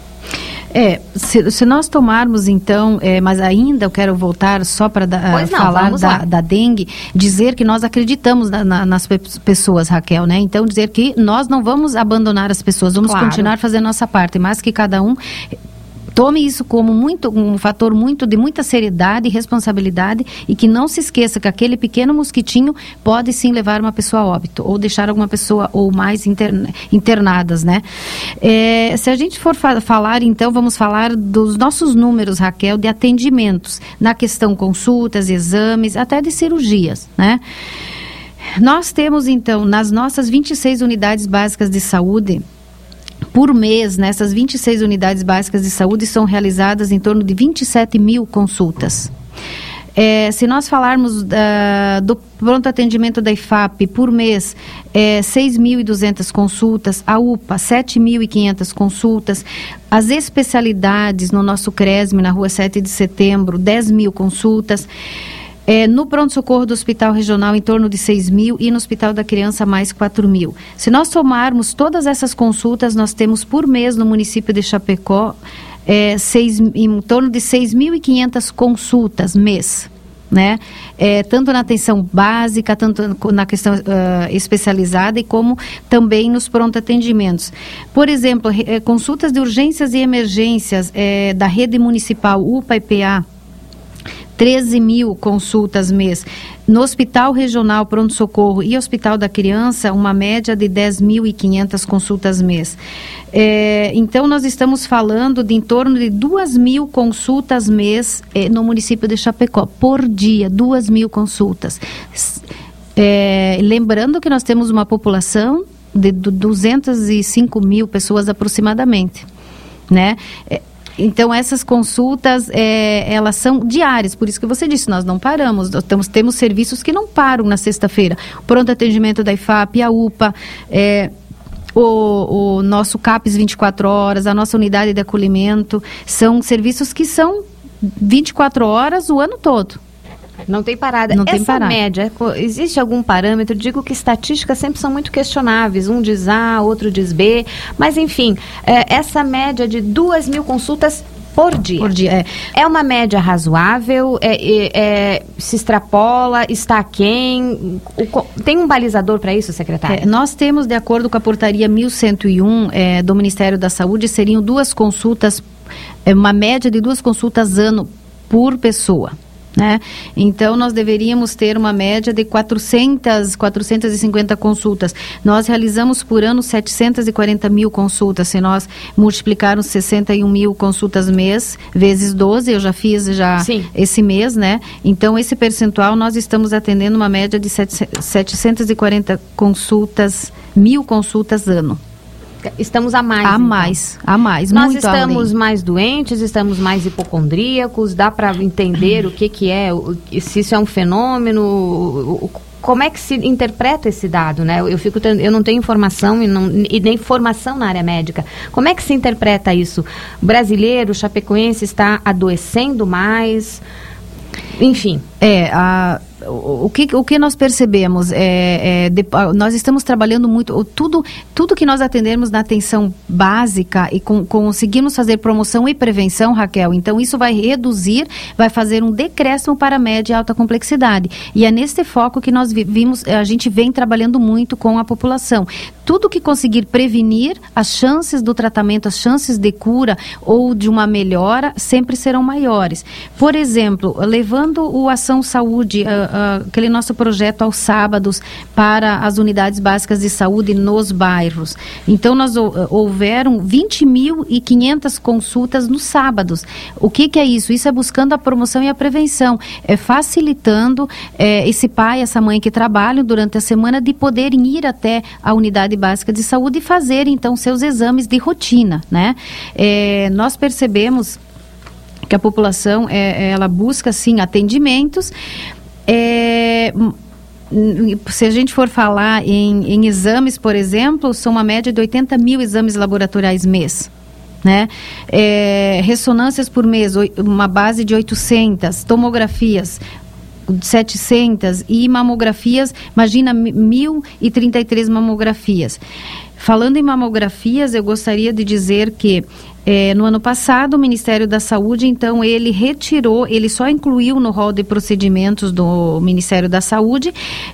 Se nós tomarmos então, mas ainda eu quero voltar só para falar da dengue, dizer que nós acreditamos nas pessoas, Raquel, né? Então dizer que nós não vamos abandonar as pessoas, vamos continuar fazendo nossa parte, mas que cada um tome isso como um fator de muita seriedade e responsabilidade, e que não se esqueça que aquele pequeno mosquitinho pode sim levar uma pessoa a óbito, ou deixar alguma pessoa ou mais internadas, né? Se a gente for falar, então, vamos falar dos nossos números, Raquel, de atendimentos, na questão consultas, exames, até de cirurgias, né? Nós temos, então, nas nossas 26 unidades básicas de saúde, por mês, nessas 26 unidades básicas de saúde, são realizadas em torno de 27 mil consultas. Se nós falarmos do pronto atendimento da IFAP, por mês, 6.200 consultas, a UPA, 7.500 consultas, as especialidades no nosso CRESME, na rua 7 de setembro, 10 mil consultas, no pronto-socorro do Hospital Regional, em torno de 6 mil, e no Hospital da Criança, mais 4 mil. Se nós somarmos todas essas consultas, nós temos por mês no município de Chapecó, em torno de 6.500 consultas mês, né? Tanto na atenção básica, tanto na questão especializada, e como também nos pronto-atendimentos. Por exemplo, consultas de urgências e emergências da rede municipal UPA e PA, 13 mil consultas mês. No Hospital Regional Pronto-Socorro e Hospital da Criança, uma média de 10.500 consultas mês. Então, nós estamos falando de em torno de 2.000 consultas mês no município de Chapecó, por dia, 2.000 consultas. Lembrando que nós temos uma população de 205 mil pessoas aproximadamente, né? Então, essas consultas, elas são diárias, por isso que você disse, nós não paramos, temos serviços que não param na sexta-feira. O pronto atendimento da IFAP, a UPA, o nosso CAPES 24 horas, a nossa unidade de acolhimento, são serviços que são 24 horas o ano todo. Não tem parada. Essa média, existe algum parâmetro? Digo que estatísticas sempre são muito questionáveis. Um diz A, outro diz B. Mas, enfim, essa média de 2.000 consultas por dia. Por dia, é uma média razoável? Se extrapola? Está aquém? Tem um balizador para isso, secretária? Nós temos, de acordo com a portaria 1101 do Ministério da Saúde, seriam 2 consultas, uma média de 2 consultas ano por pessoa. né? Então, nós deveríamos ter uma média de 450 consultas. Nós realizamos por ano 740 mil consultas. Se nós multiplicarmos 61 mil consultas mês, vezes 12, eu já fiz esse mês, né? Então, esse percentual, nós estamos atendendo uma média de 740 consultas, mil consultas ano. Estamos a mais. A mais. Nós muito estamos além. mais doentes, estamos mais hipocondríacos, dá para entender o que é, se isso é um fenômeno, como é que se interpreta esse dado, né? Eu não tenho informação e nem formação na área médica. Como é que se interpreta isso? O brasileiro, o chapecoense está adoecendo mais, enfim. O que nós percebemos nós estamos trabalhando muito, tudo que nós atendemos na atenção básica e conseguimos fazer promoção e prevenção, Raquel, então isso vai reduzir, vai fazer um decréscimo para a média e alta complexidade, e é nesse foco que nós a gente vem trabalhando muito com a população. Tudo que conseguir prevenir, as chances do tratamento, as chances de cura ou de uma melhora sempre serão maiores. Por exemplo, levando o Ação Saúde, aquele nosso projeto aos sábados para as unidades básicas de saúde nos bairros. Então, houveram 20.500 consultas nos sábados. O que é isso? Isso é buscando a promoção e a prevenção, facilitando esse pai, essa mãe que trabalham durante a semana de poderem ir até a unidade básica de saúde e fazer, então, seus exames de rotina, né? Nós percebemos que a população, ela busca, sim, atendimentos. Se a gente for falar em exames, por exemplo, são uma média de 80 mil exames laboratoriais mês, né? Ressonâncias por mês, uma base de 800, tomografias 700 e mamografias, imagina 1.033 mamografias. Falando em mamografias, eu gostaria de dizer que no ano passado o Ministério da Saúde, então, ele só incluiu no rol de procedimentos do Ministério da Saúde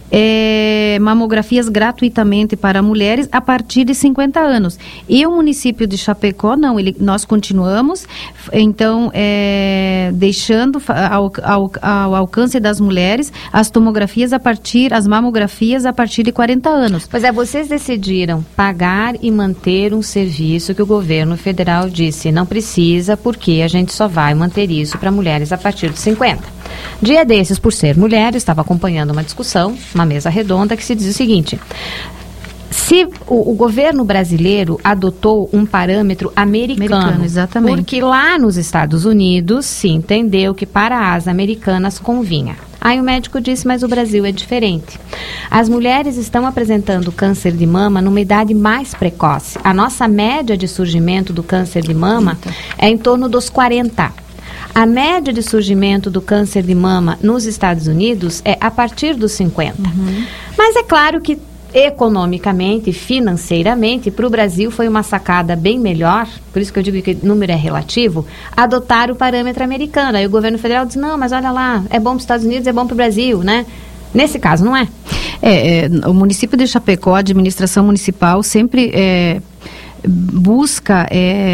mamografias gratuitamente para mulheres a partir de 50 anos. E o município de Chapecó, não, nós continuamos, então, deixando ao alcance das mulheres as tomografias as mamografias a partir de 40 anos. Pois vocês decidiram pagar e manter um serviço que o governo federal disse não precisa, porque a gente só vai manter isso para mulheres a partir de 50. Dia desses, por ser mulher, estava acompanhando uma discussão, uma mesa redonda, que se diz o seguinte: se o governo brasileiro adotou um parâmetro americano, exatamente, porque lá nos Estados Unidos se entendeu que para as americanas convinha. Aí o médico disse, mas o Brasil é diferente. As mulheres estão apresentando câncer de mama numa idade mais precoce. A nossa média de surgimento do câncer de mama é em torno dos 40. A média de surgimento do câncer de mama nos Estados Unidos é a partir dos 50. Mas é claro que economicamente, financeiramente, para o Brasil foi uma sacada bem melhor, por isso que eu digo que o número é relativo, adotar o parâmetro americano. Aí o governo federal diz, não, mas olha lá, é bom para os Estados Unidos, é bom para o Brasil, né? Nesse caso, não é? O município de Chapecó, a administração municipal, sempre busca...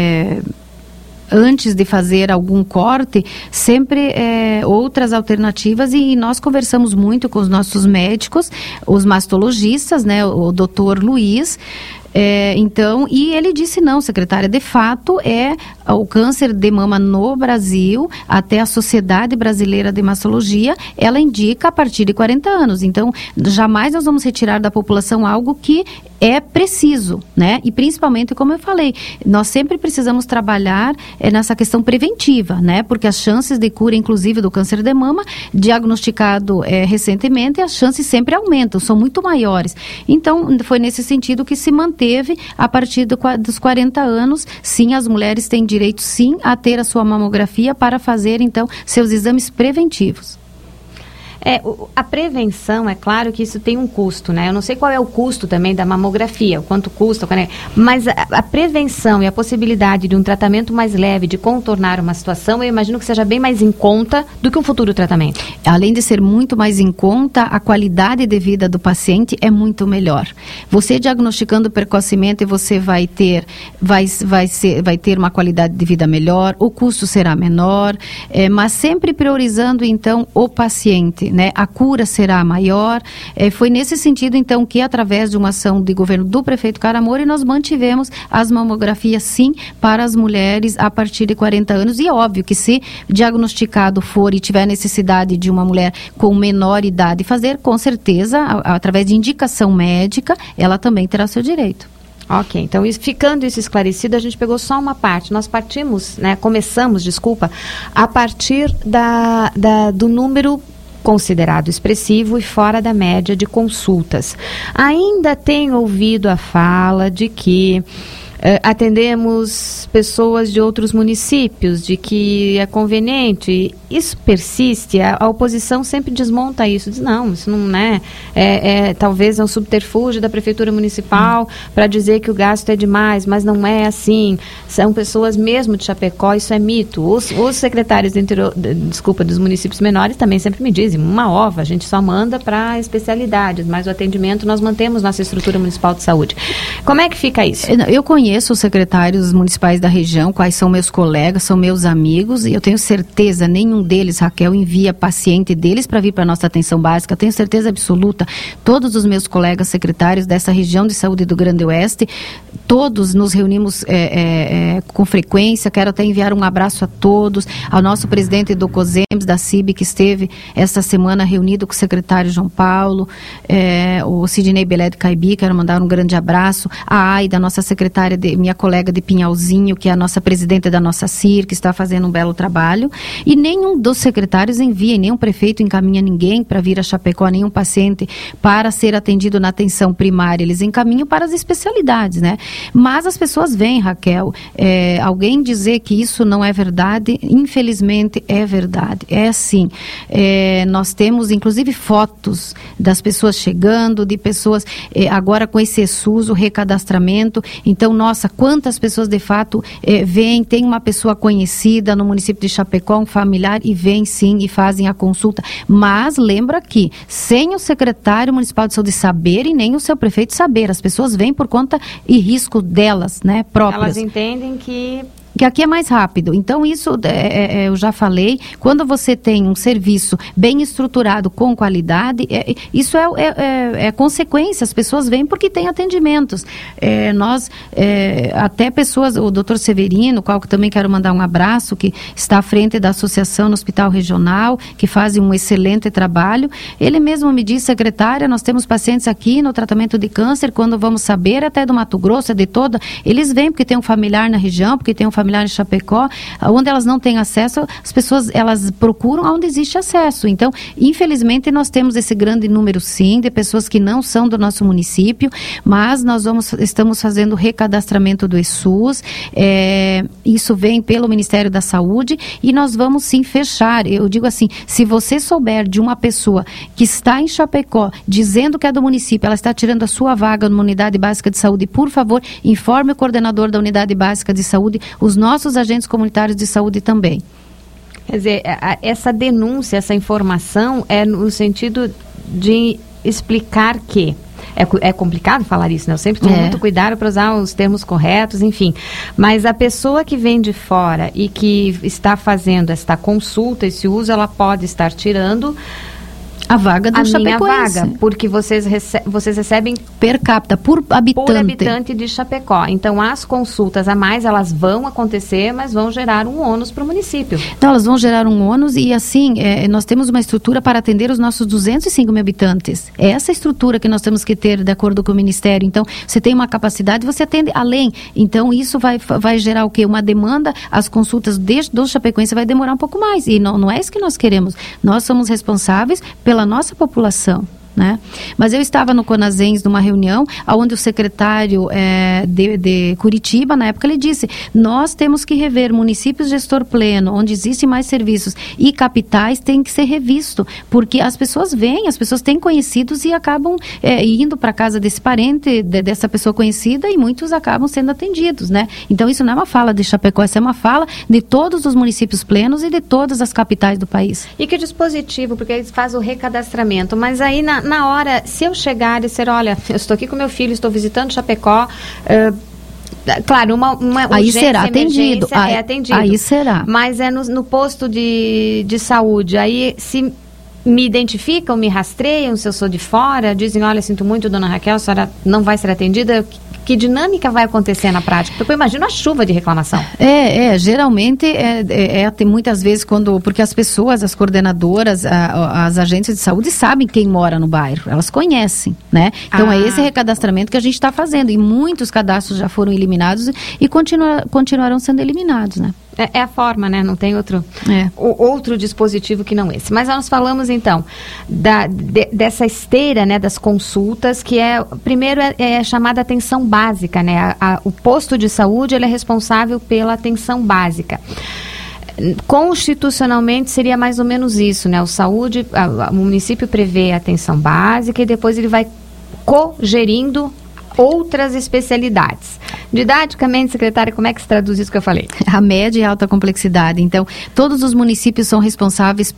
antes de fazer algum corte, sempre outras alternativas, e nós conversamos muito com os nossos médicos, os mastologistas, né, o doutor Luiz, então, e ele disse, não, secretária, de fato o câncer de mama no Brasil, até a Sociedade Brasileira de Mastologia, ela indica a partir de 40 anos, então jamais nós vamos retirar da população algo que é preciso, né? E principalmente, como eu falei, nós sempre precisamos trabalhar nessa questão preventiva, né? Porque as chances de cura, inclusive do câncer de mama, diagnosticado recentemente, as chances sempre aumentam, são muito maiores. Então, foi nesse sentido que se manteve a partir dos 40 anos. Sim, as mulheres têm direito, sim, a ter a sua mamografia para fazer, então, seus exames preventivos. A prevenção, é claro que isso tem um custo, né? Eu não sei qual é o custo também da mamografia, o quanto custa, mas a prevenção e a possibilidade de um tratamento mais leve, de contornar uma situação, eu imagino que seja bem mais em conta do que um futuro tratamento. Além de ser muito mais em conta, a qualidade de vida do paciente é muito melhor. Você diagnosticando precocemente, você vai ter uma qualidade de vida melhor, o custo será menor, mas sempre priorizando então o paciente, né? A cura será maior. Foi nesse sentido então que através de uma ação de governo do prefeito Caramori, nós mantivemos as mamografias sim para as mulheres a partir de 40 anos, e é óbvio que se diagnosticado for e tiver necessidade de uma mulher com menor idade fazer, com certeza, através de indicação médica, ela também terá seu direito. Ok, então ficando isso esclarecido, a gente pegou só uma parte. Nós começamos, a partir do número considerado expressivo e fora da média de consultas. Ainda tenho ouvido a fala de que atendemos pessoas de outros municípios, de que é conveniente. Isso persiste, a oposição sempre desmonta isso, diz não, isso não talvez é um subterfúgio da Prefeitura Municipal para dizer que o gasto é demais, mas não é assim, são pessoas mesmo de Chapecó, isso é mito. Os secretários do interior, dos municípios menores também sempre me dizem, uma ova, a gente só manda para especialidades, mas o atendimento nós mantemos nossa estrutura municipal de saúde. Como é que fica isso? Eu conheço os secretários municipais da região, quais são meus colegas, são meus amigos, e eu tenho certeza, nenhum deles, Raquel, envia paciente deles para vir para a nossa atenção básica. Tenho certeza absoluta, todos os meus colegas secretários dessa região de saúde do Grande Oeste, todos nos reunimos com frequência. Quero até enviar um abraço a todos, ao nosso presidente do COSEMS, da CIB, que esteve esta semana reunido com o secretário João Paulo, o Sidney Belé de Caibi, quero mandar um grande abraço, a Aida, nossa secretária, minha colega de Pinhalzinho, que é a nossa presidente da nossa CIR, que está fazendo um belo trabalho, e nenhum dos secretários envia, nenhum prefeito encaminha ninguém para vir a Chapecó, nenhum paciente para ser atendido na atenção primária, eles encaminham para as especialidades, né? Mas as pessoas vêm, Raquel, alguém dizer que isso não é verdade, infelizmente é verdade, é assim. Nós temos inclusive fotos das pessoas chegando, de pessoas agora com esse SUS, o recadastramento. Então, nossa, quantas pessoas de fato vêm, tem uma pessoa conhecida no município de Chapecó, um familiar, e vêm sim e fazem a consulta. Mas lembra que sem o secretário municipal de saúde saber e nem o seu prefeito saber, as pessoas vêm por conta e risco delas, né, próprias. Elas entendem que aqui é mais rápido. Então, isso eu já falei, quando você tem um serviço bem estruturado, com qualidade, isso é consequência, as pessoas vêm porque tem atendimentos. Até pessoas, o doutor Severino, qual que também quero mandar um abraço, que está à frente da associação no Hospital Regional, que fazem um excelente trabalho, ele mesmo me disse, secretária, nós temos pacientes aqui no tratamento de câncer, quando vamos saber, até do Mato Grosso, de toda, eles vêm porque tem um familiar na região, porque tem um familiar em Chapecó, onde elas não têm acesso, as pessoas, elas procuram onde existe acesso. Então, infelizmente, nós temos esse grande número, sim, de pessoas que não são do nosso município, mas nós estamos fazendo o recadastramento do SUS, isso vem pelo Ministério da Saúde, e nós vamos, sim, fechar. Eu digo assim, se você souber de uma pessoa que está em Chapecó, dizendo que é do município, ela está tirando a sua vaga numa unidade básica de saúde, por favor, informe o coordenador da unidade básica de saúde, os nossos agentes comunitários de saúde também. Quer dizer, essa denúncia, essa informação é no sentido de explicar que é complicado falar isso, né? Eu sempre tenho muito cuidado para usar os termos corretos, enfim. Mas a pessoa que vem de fora e que está fazendo esta consulta, esse uso, ela pode estar tirando a vaga do Chapecoense. Minha vaga, porque vocês recebem per capita, por habitante de Chapecó. Então, as consultas a mais, elas vão acontecer, mas vão gerar um ônus para o município. Então, elas vão gerar um ônus e, assim, nós temos uma estrutura para atender os nossos 205 mil habitantes. É essa estrutura que nós temos que ter, de acordo com o Ministério. Então, você tem uma capacidade, você atende além. Então, isso vai gerar o quê? Uma demanda, as consultas do Chapecoense vai demorar um pouco mais. E não é isso que nós queremos. Nós somos responsáveis pela nossa população. né? Mas eu estava no Conasens numa reunião onde o secretário de Curitiba, na época, ele disse: nós temos que rever municípios gestor pleno, onde existem mais serviços, e capitais tem que ser revisto, porque as pessoas vêm, as pessoas têm conhecidos e acabam indo para casa desse parente, dessa pessoa conhecida, e muitos acabam sendo atendidos, né? Então isso não é uma fala de Chapecó, isso é uma fala de todos os municípios plenos e de todas as capitais do país. E que dispositivo, porque eles fazem o recadastramento, mas aí na hora, se eu chegar e dizer, olha, eu estou aqui com meu filho, estou visitando Chapecó, claro, uma aí urgência, será atendido. É atendido. Aí será. Mas é no posto de saúde, aí se me identificam, me rastreiam, se eu sou de fora, dizem, olha, sinto muito, dona Raquel, a senhora não vai ser atendida. Que dinâmica vai acontecer na prática? Porque eu imagino a chuva de reclamação. Geralmente, tem muitas vezes porque as pessoas, as coordenadoras, as agências de saúde sabem quem mora no bairro, elas conhecem, né? Então é esse recadastramento que a gente está fazendo, e muitos cadastros já foram eliminados e continuarão sendo eliminados, né? É a forma, né? Não tem outro dispositivo que não esse. Mas nós falamos, então, dessa esteira, né, das consultas, que primeiro é chamada atenção básica, né? O posto de saúde, ele é responsável pela atenção básica. Constitucionalmente seria mais ou menos isso, né? O município prevê a atenção básica e depois ele vai cogerindo outras especialidades. Didaticamente, secretária, como é que se traduz isso que eu falei? A média e alta complexidade. Então, todos os municípios são responsáveis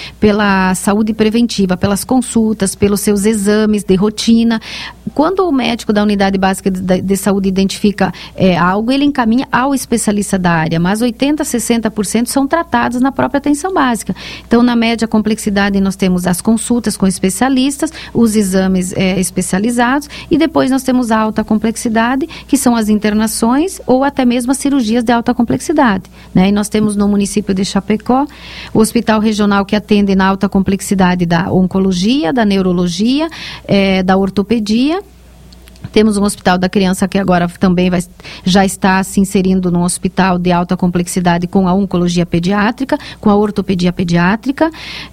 pela saúde preventiva, pelas consultas, pelos seus exames de rotina. Quando o médico da unidade básica de saúde identifica algo, ele encaminha ao especialista da área, mas 80%, 60% são tratados na própria atenção básica. Então, na média complexidade, nós temos as consultas com especialistas, os exames especializados, e depois nós temos a alta complexidade, que são as internações ou até mesmo as cirurgias de alta complexidade, né? E nós temos no município de Chapecó o hospital regional que atende na alta complexidade da oncologia, da neurologia, da ortopedia. Temos um hospital da criança que agora também já está se inserindo num hospital de alta complexidade com a oncologia pediátrica, com a ortopedia pediátrica.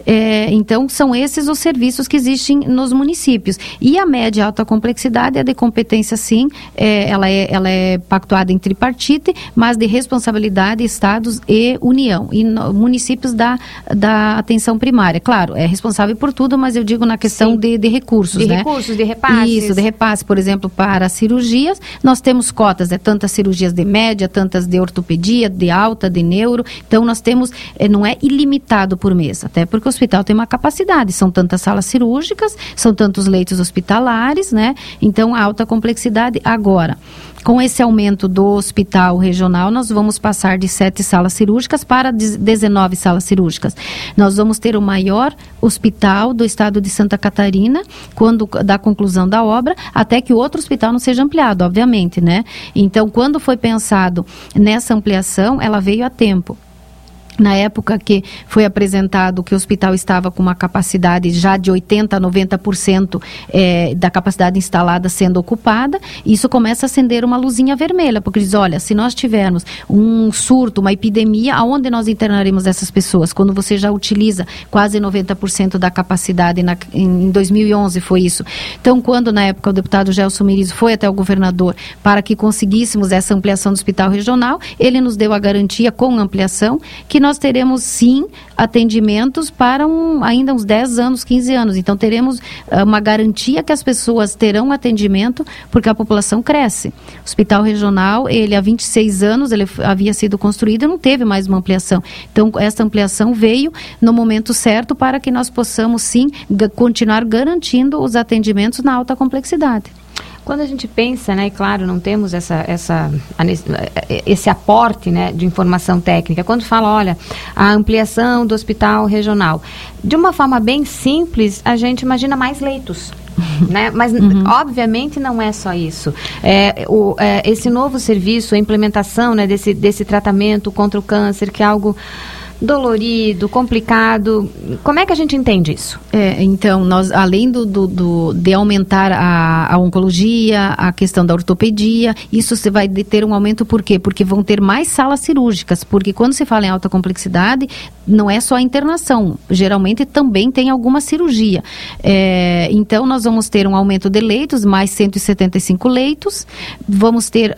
Então, são esses os serviços que existem nos municípios. E a média e alta complexidade é de competência, sim, ela é pactuada em tripartite, mas de responsabilidade estados e União. E municípios da atenção primária. Claro, é responsável por tudo, mas eu digo na questão de recursos, de né? Recursos, de repasses. Isso, de repasse, por exemplo, para cirurgias, nós temos cotas, tantas cirurgias de média, tantas de ortopedia, de alta, de neuro. Então, nós temos, não é ilimitado por mês, até porque o hospital tem uma capacidade, são tantas salas cirúrgicas, são tantos leitos hospitalares, né? Então, a alta complexidade agora. Com esse aumento do hospital regional, nós vamos passar de 7 salas cirúrgicas para 19 salas cirúrgicas. Nós vamos ter o maior hospital do estado de Santa Catarina, quando da conclusão da obra, até que o outro hospital não seja ampliado, obviamente, né? Então, quando foi pensado nessa ampliação, ela veio a tempo. Na época que foi apresentado que o hospital estava com uma capacidade já de 80% a 90% da capacidade instalada sendo ocupada, isso começa a acender uma luzinha vermelha, porque diz, olha, se nós tivermos um surto, uma epidemia, aonde nós internaremos essas pessoas? Quando você já utiliza quase 90% da capacidade, em 2011 foi isso. Então, quando na época o deputado Gelson Mirizo foi até o governador para que conseguíssemos essa ampliação do hospital regional, ele nos deu a garantia com ampliação que nós teremos sim atendimentos para ainda uns 10 anos, 15 anos. Então teremos uma garantia que as pessoas terão atendimento porque a população cresce. O hospital regional, ele há 26 anos, ele havia sido construído e não teve mais uma ampliação. Então essa ampliação veio no momento certo para que nós possamos sim continuar garantindo os atendimentos na alta complexidade. Quando a gente pensa, né, e claro, não temos esse aporte, né, de informação técnica, quando fala, olha, a ampliação do hospital regional, de uma forma bem simples, a gente imagina mais leitos. Né? Mas, obviamente, não é só isso. Esse novo serviço, a implementação, né, desse tratamento contra o câncer, que é algo dolorido, complicado. Como é que a gente entende isso? Então, nós, além de aumentar a oncologia, a questão da ortopedia, isso você vai ter um aumento por quê? Porque vão ter mais salas cirúrgicas, porque quando se fala em alta complexidade, não é só a internação, geralmente também tem alguma cirurgia. Então, nós vamos ter um aumento de leitos, mais 175 leitos, vamos ter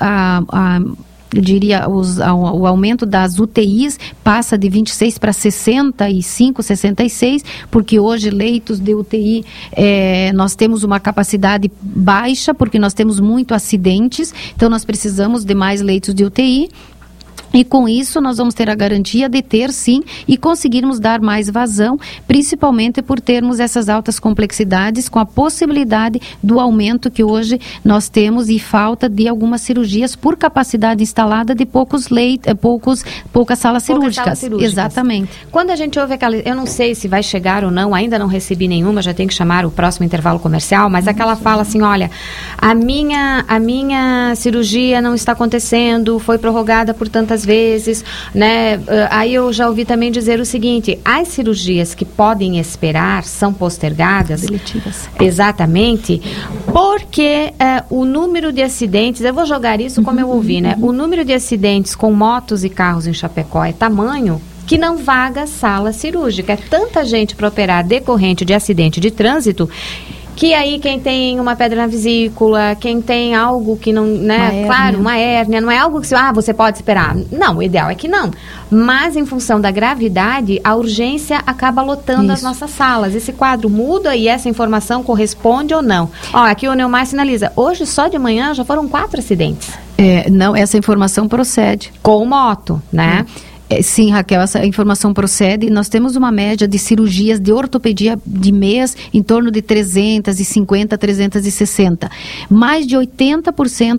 eu diria, o aumento das UTIs passa de 26 para 65, 66, porque hoje leitos de UTI, nós temos uma capacidade baixa, porque nós temos muito acidentes, então nós precisamos de mais leitos de UTI. E com isso nós vamos ter a garantia de ter sim e conseguirmos dar mais vazão, principalmente por termos essas altas complexidades com a possibilidade do aumento que hoje nós temos e falta de algumas cirurgias por capacidade instalada de poucas salas cirúrgicas. Exatamente. Quando a gente ouve aquela, eu não sei se vai chegar ou não, ainda não recebi nenhuma, já tenho que chamar o próximo intervalo comercial, mas aquela fala assim, olha, a minha cirurgia não está acontecendo, foi prorrogada por tantas vezes, né? Aí eu já ouvi também dizer o seguinte, as cirurgias que podem esperar são postergadas. Seletivas. Exatamente, porque o número de acidentes, eu vou jogar isso como eu ouvi, né? O número de acidentes com motos e carros em Chapecó é tamanho que não vaga sala cirúrgica. É tanta gente para operar decorrente de acidente de trânsito, que aí quem tem uma pedra na vesícula, quem tem algo que não, né, uma hérnia, não é algo que você pode esperar. Não, o ideal é que não. Mas em função da gravidade, a urgência acaba lotando as nossas salas. Esse quadro muda e essa informação corresponde ou não? Aqui o Neumar sinaliza, hoje só de manhã já foram 4 acidentes. Não, essa informação procede. Com moto, né? Sim, Raquel, essa informação procede. Nós temos uma média de cirurgias de ortopedia de mês em torno de 350, 360. Mais de 80%,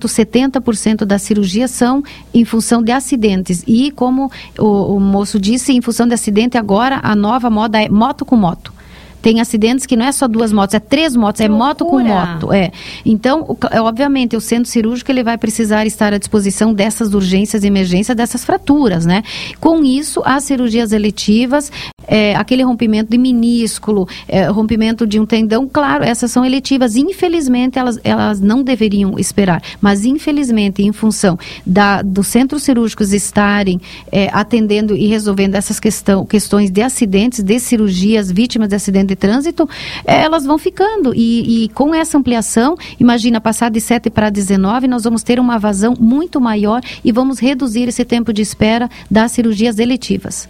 70% das cirurgias são em função de acidentes. E como o moço disse, em função de acidente, agora a nova moda é moto com moto. Tem acidentes que não é só 2 motos, é 3 motos, é moto com moto. Então, obviamente, o centro cirúrgico ele vai precisar estar à disposição dessas urgências e emergências, dessas fraturas, né? Com isso, as cirurgias eletivas, aquele rompimento de menisco, rompimento de um tendão, claro, essas são eletivas. Infelizmente, elas não deveriam esperar, mas infelizmente, em função dos centros cirúrgicos estarem atendendo e resolvendo essas questões de acidentes, de cirurgias, vítimas de acidentes de trânsito, elas vão ficando e com essa ampliação, imagina, passar de 7 para 19, nós vamos ter uma vazão muito maior e vamos reduzir esse tempo de espera das cirurgias eletivas.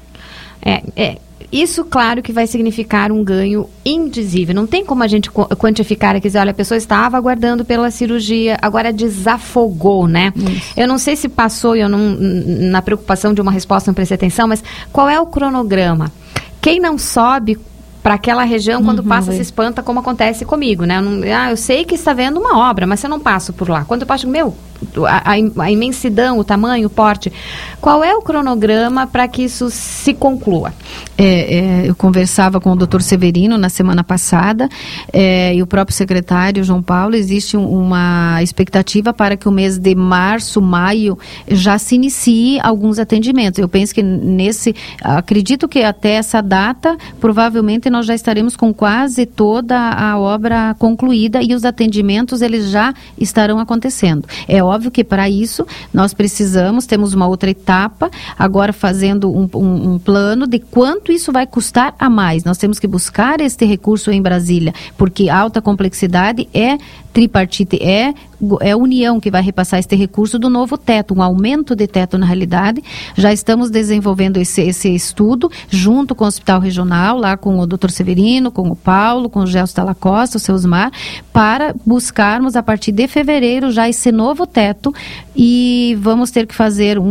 Isso, claro, que vai significar um ganho indizível. Não tem como a gente quantificar aqui, dizer, olha, a pessoa estava aguardando pela cirurgia, agora desafogou, né? Eu não sei se passou, na preocupação de uma resposta não prestei atenção, mas qual é o cronograma? Quem não sobe para aquela região, quando passa, se espanta, como acontece comigo, né? Eu sei que está vendo uma obra, mas se eu não passo por lá, quando eu passo, a imensidão, o tamanho, o porte, qual é o cronograma para que isso se conclua? Eu conversava com o Dr. Severino na semana passada, e o próprio secretário, João Paulo, existe uma expectativa para que o mês de março, maio, já se inicie alguns atendimentos. Eu penso que acredito que até essa data, provavelmente nós já estaremos com quase toda a obra concluída e os atendimentos, eles já estarão acontecendo. É óbvio que para isso nós temos uma outra etapa, agora fazendo um plano de quanto isso vai custar a mais. Nós temos que buscar este recurso em Brasília, porque alta complexidade é tripartite, é a União que vai repassar este recurso do novo teto, um aumento de teto na realidade. Já estamos desenvolvendo esse estudo junto com o Hospital Regional, lá com o Dr. Severino, com o Paulo, com o Gelson Dalla Costa, o seu Osmar, para buscarmos a partir de fevereiro já esse novo teto e vamos ter que fazer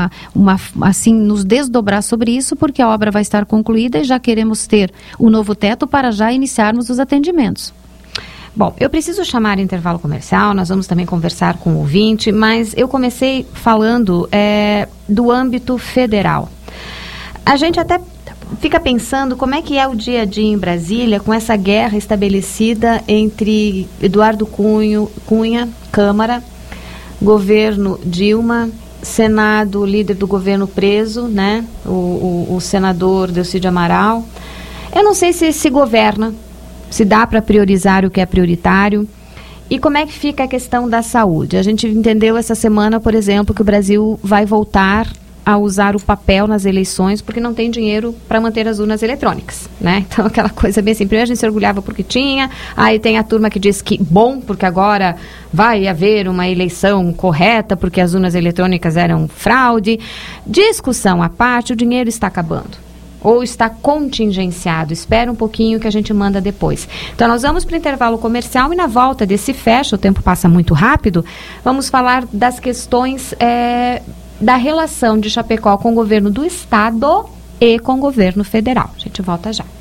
nos desdobrar sobre isso, porque a obra vai estar concluída e já queremos ter o novo teto para já iniciarmos os atendimentos. Bom, eu preciso chamar intervalo comercial, nós vamos também conversar com o ouvinte, mas eu comecei falando do âmbito federal. A gente até fica pensando como é que é o dia a dia em Brasília com essa guerra estabelecida entre Eduardo Cunha, Câmara, governo Dilma Senado, líder do governo preso, né? O senador Delcídio Amaral. Eu não sei se se governa, se dá para priorizar o que é prioritário. E como é que fica a questão da saúde? A gente entendeu essa semana, por exemplo, que o Brasil vai voltar a usar o papel nas eleições porque não tem dinheiro para manter as urnas eletrônicas, né? Então, aquela coisa bem assim, primeiro a gente se orgulhava porque tinha, aí tem a turma que diz que bom, porque agora vai haver uma eleição correta porque as urnas eletrônicas eram fraude. Discussão à parte, o dinheiro está acabando. Ou está contingenciado. Espera um pouquinho que a gente manda depois. Então, nós vamos para o intervalo comercial e na volta desse fecha, o tempo passa muito rápido, vamos falar das questões da relação de Chapecó com o governo do estado e com o governo federal. A gente volta já.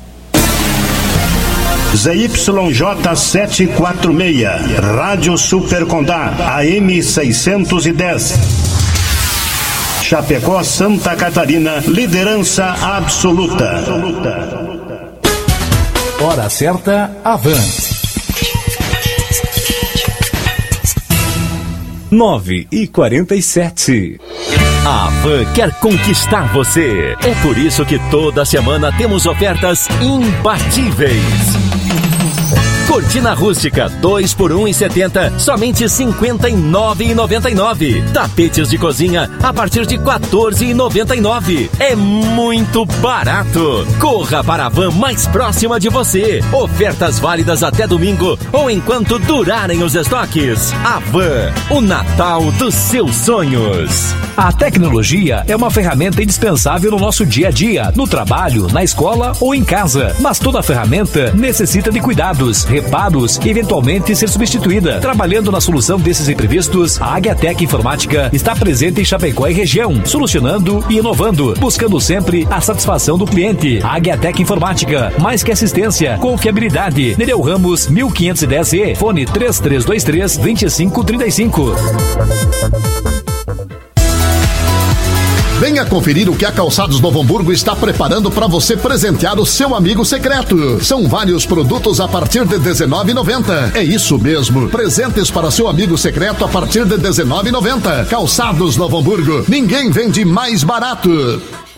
ZYJ 746, Rádio Super Condá, AM 610. Chapecó, Santa Catarina, liderança absoluta. Hora certa, Avan. 9h47. A Avan quer conquistar você. É por isso que toda semana temos ofertas imbatíveis. Cortina rústica 2 por 1,70, somente R$ 59,99. Tapetes de cozinha a partir de R$ 14,99. É muito barato. Corra para a Van mais próxima de você. Ofertas válidas até domingo ou enquanto durarem os estoques. A Van, o Natal dos seus sonhos. A tecnologia é uma ferramenta indispensável no nosso dia a dia, no trabalho, na escola ou em casa. Mas toda ferramenta necessita de cuidados, reparos e eventualmente ser substituída. Trabalhando na solução desses imprevistos, a Águiatec Informática está presente em Chapecó e região, solucionando e inovando, buscando sempre a satisfação do cliente. A Águiatec Informática, mais que assistência, confiabilidade. Nereu Ramos, 1510E, fone 3323-2535. Venha conferir o que a Calçados Novo Hamburgo está preparando para você presentear o seu amigo secreto. São vários produtos a partir de R$19,90. É isso mesmo, presentes para seu amigo secreto a partir de R$19,90. Calçados Novo Hamburgo, ninguém vende mais barato.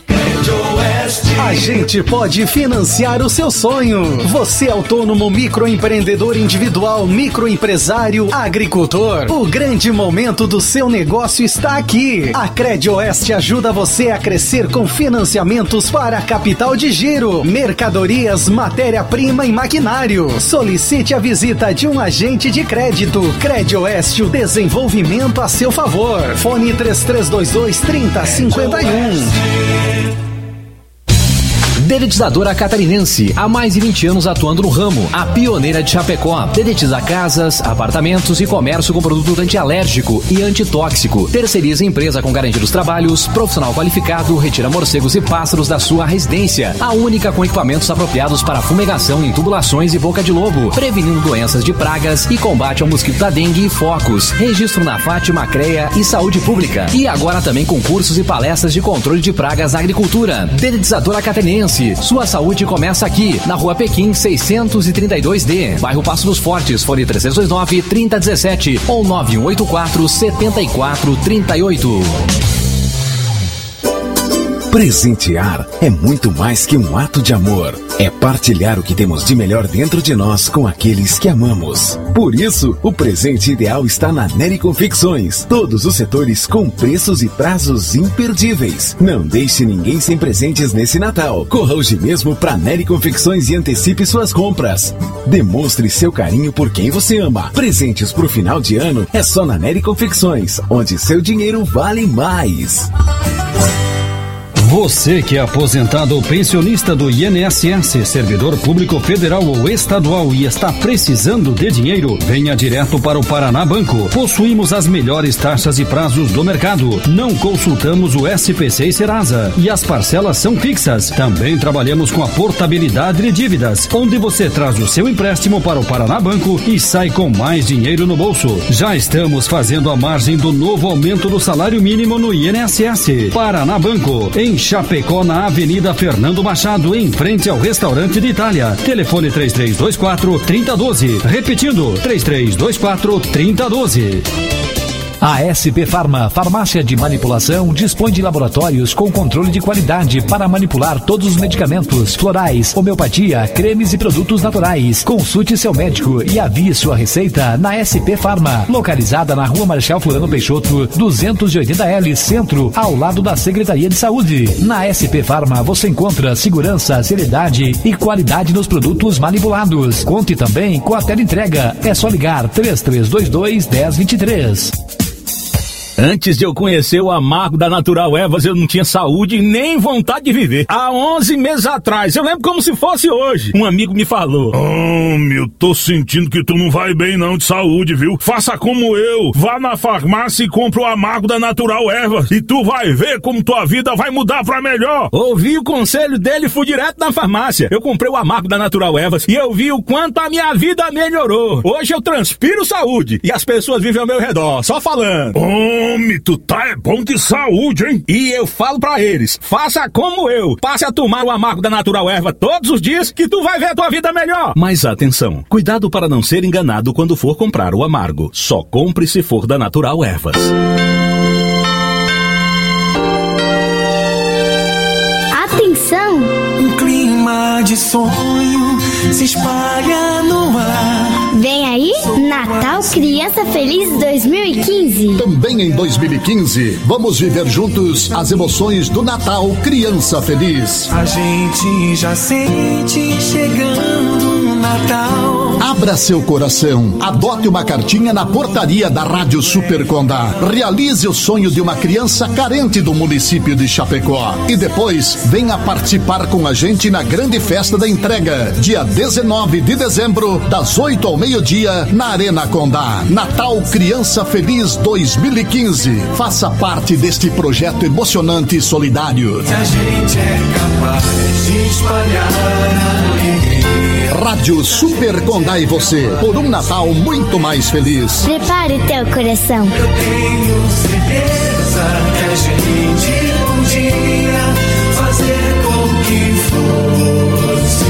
A gente pode financiar o seu sonho. Você autônomo, microempreendedor individual, microempresário, agricultor. O grande momento do seu negócio está aqui. A Credioeste ajuda você a crescer com financiamentos para capital de giro, mercadorias, matéria-prima e maquinário. Solicite a visita de um agente de crédito. Credioeste, o desenvolvimento a seu favor. Fone 3322-3051. Dedetizadora Catarinense, há mais de 20 anos atuando no ramo, a pioneira de Chapecó. Dedetiza casas, apartamentos e comércio com produto antialérgico e antitóxico. Terceiriza empresa com garantia dos trabalhos, profissional qualificado, retira morcegos e pássaros da sua residência. A única com equipamentos apropriados para fumigação em tubulações e boca de lobo, prevenindo doenças de pragas e combate ao mosquito da dengue e focos. Registro na Fátima, CREA e Saúde Pública. E agora também com cursos e palestras de controle de pragas na agricultura. Dedetizadora Catarinense. Sua saúde começa aqui, na Rua Pequim 632D, bairro Passo dos Fortes, fone 3329-3017 ou 9184-7438. Presentear é muito mais que um ato de amor. É partilhar o que temos de melhor dentro de nós com aqueles que amamos. Por isso, o presente ideal está na Nery Confecções. Todos os setores com preços e prazos imperdíveis. Não deixe ninguém sem presentes nesse Natal. Corra hoje mesmo para Nery Confecções e antecipe suas compras. Demonstre seu carinho por quem você ama. Presentes pro final de ano é só na Nery Confecções, onde seu dinheiro vale mais. Você que é aposentado ou pensionista do INSS, servidor público federal ou estadual e está precisando de dinheiro, venha direto para o Paraná Banco. Possuímos as melhores taxas e prazos do mercado. Não consultamos o SPC e Serasa e as parcelas são fixas. Também trabalhamos com a portabilidade de dívidas, onde você traz o seu empréstimo para o Paraná Banco e sai com mais dinheiro no bolso. Já estamos fazendo a margem do novo aumento do salário mínimo no INSS. Paraná Banco, em Chapecó, na Avenida Fernando Machado, em frente ao Restaurante de Itália. Telefone 3324-3012. Repetindo, 3324-3012. A SP Farma, farmácia de manipulação, dispõe de laboratórios com controle de qualidade para manipular todos os medicamentos, florais, homeopatia, cremes e produtos naturais. Consulte seu médico e avie sua receita na SP Farma, localizada na Rua Marechal Floriano Peixoto, 280L, Centro, ao lado da Secretaria de Saúde. Na SP Farma você encontra segurança, seriedade e qualidade nos produtos manipulados. Conte também com a teleentrega. É só ligar 3322-1023. Antes de eu conhecer o amargo da Natural Ervas, eu não tinha saúde nem vontade de viver. Há 11 meses atrás, eu lembro como se fosse hoje, um amigo me falou: eu tô sentindo que tu não vai bem não de saúde, viu? Faça como eu, vá na farmácia e compra o amargo da Natural Ervas e tu vai ver como tua vida vai mudar pra melhor. Ouvi o conselho dele e fui direto na farmácia. Eu comprei o amargo da Natural Ervas e eu vi o quanto a minha vida melhorou. Hoje eu transpiro saúde e as pessoas vivem ao meu redor, só falando. Homem, tu tá bom de saúde, hein? E eu falo pra eles, faça como eu. Passe a tomar o amargo da Natural Erva todos os dias que tu vai ver a tua vida melhor. Mas atenção, cuidado para não ser enganado quando for comprar o amargo. Só compre se for da Natural Ervas. Atenção! Um clima de sonho se espalha no ar. Vem aí, Natal Criança Feliz 2015. Também em 2015, vamos viver juntos as emoções do Natal Criança Feliz. A gente já sente chegando o Natal. Abra seu coração, adote uma cartinha na portaria da Rádio Super Condá. Realize o sonho de uma criança carente do município de Chapecó. E depois, venha participar com a gente na grande festa da entrega, dia 19 de dezembro, das 8 ao meio-dia, na Arena Condá. Natal Criança Feliz 2015. Faça parte deste projeto emocionante e solidário. E a gente é capaz de espalhar a alegria. Rádio Super Condá e você, por um Natal muito mais feliz. Prepare teu coração. Eu tenho certeza que a gente podia fazer com que fosse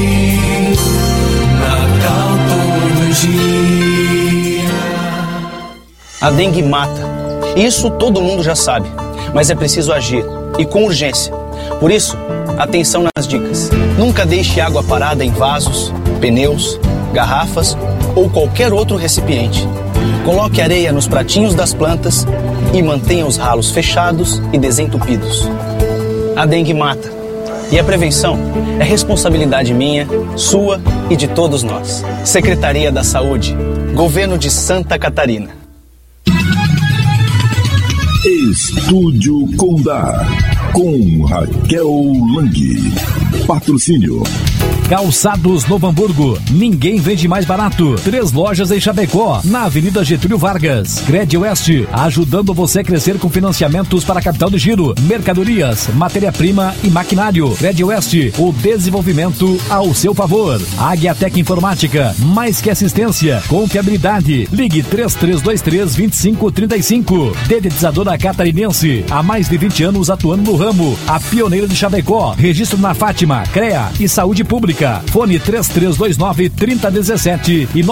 Natal todo dia. A dengue mata. Isso todo mundo já sabe, mas é preciso agir, e com urgência. Por isso, atenção nas dicas. Nunca deixe água parada em vasos, pneus, garrafas ou qualquer outro recipiente. Coloque areia nos pratinhos das plantas e mantenha os ralos fechados e desentupidos. A dengue mata. E a prevenção é responsabilidade minha, sua e de todos nós. Secretaria da Saúde, Governo de Santa Catarina. Estúdio Condá, com Raquel Lang. Patrocínio Calçados Novo Hamburgo, ninguém vende mais barato. 3 lojas em Chapecó, na Avenida Getúlio Vargas. Credioeste, ajudando você a crescer com financiamentos para capital de giro, mercadorias, matéria-prima e maquinário. Credioeste, o desenvolvimento ao seu favor. Águia Tec Informática, mais que assistência, confiabilidade. Ligue 3323-2535. Dedetizadora Catarinense, há mais de 20 anos atuando no ramo. A pioneira de Chapecó, registro na Fátima, CREA e Saúde Pública. Fone 3329-3017 e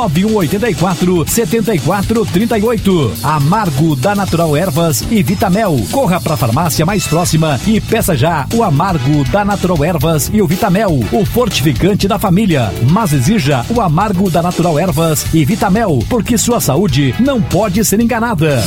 9184-7438. Amargo da Natural Ervas e Vitamel. Corra para a farmácia mais próxima e peça já o Amargo da Natural Ervas e o Vitamel, o fortificante da família. Mas exija o Amargo da Natural Ervas e Vitamel, porque sua saúde não pode ser enganada.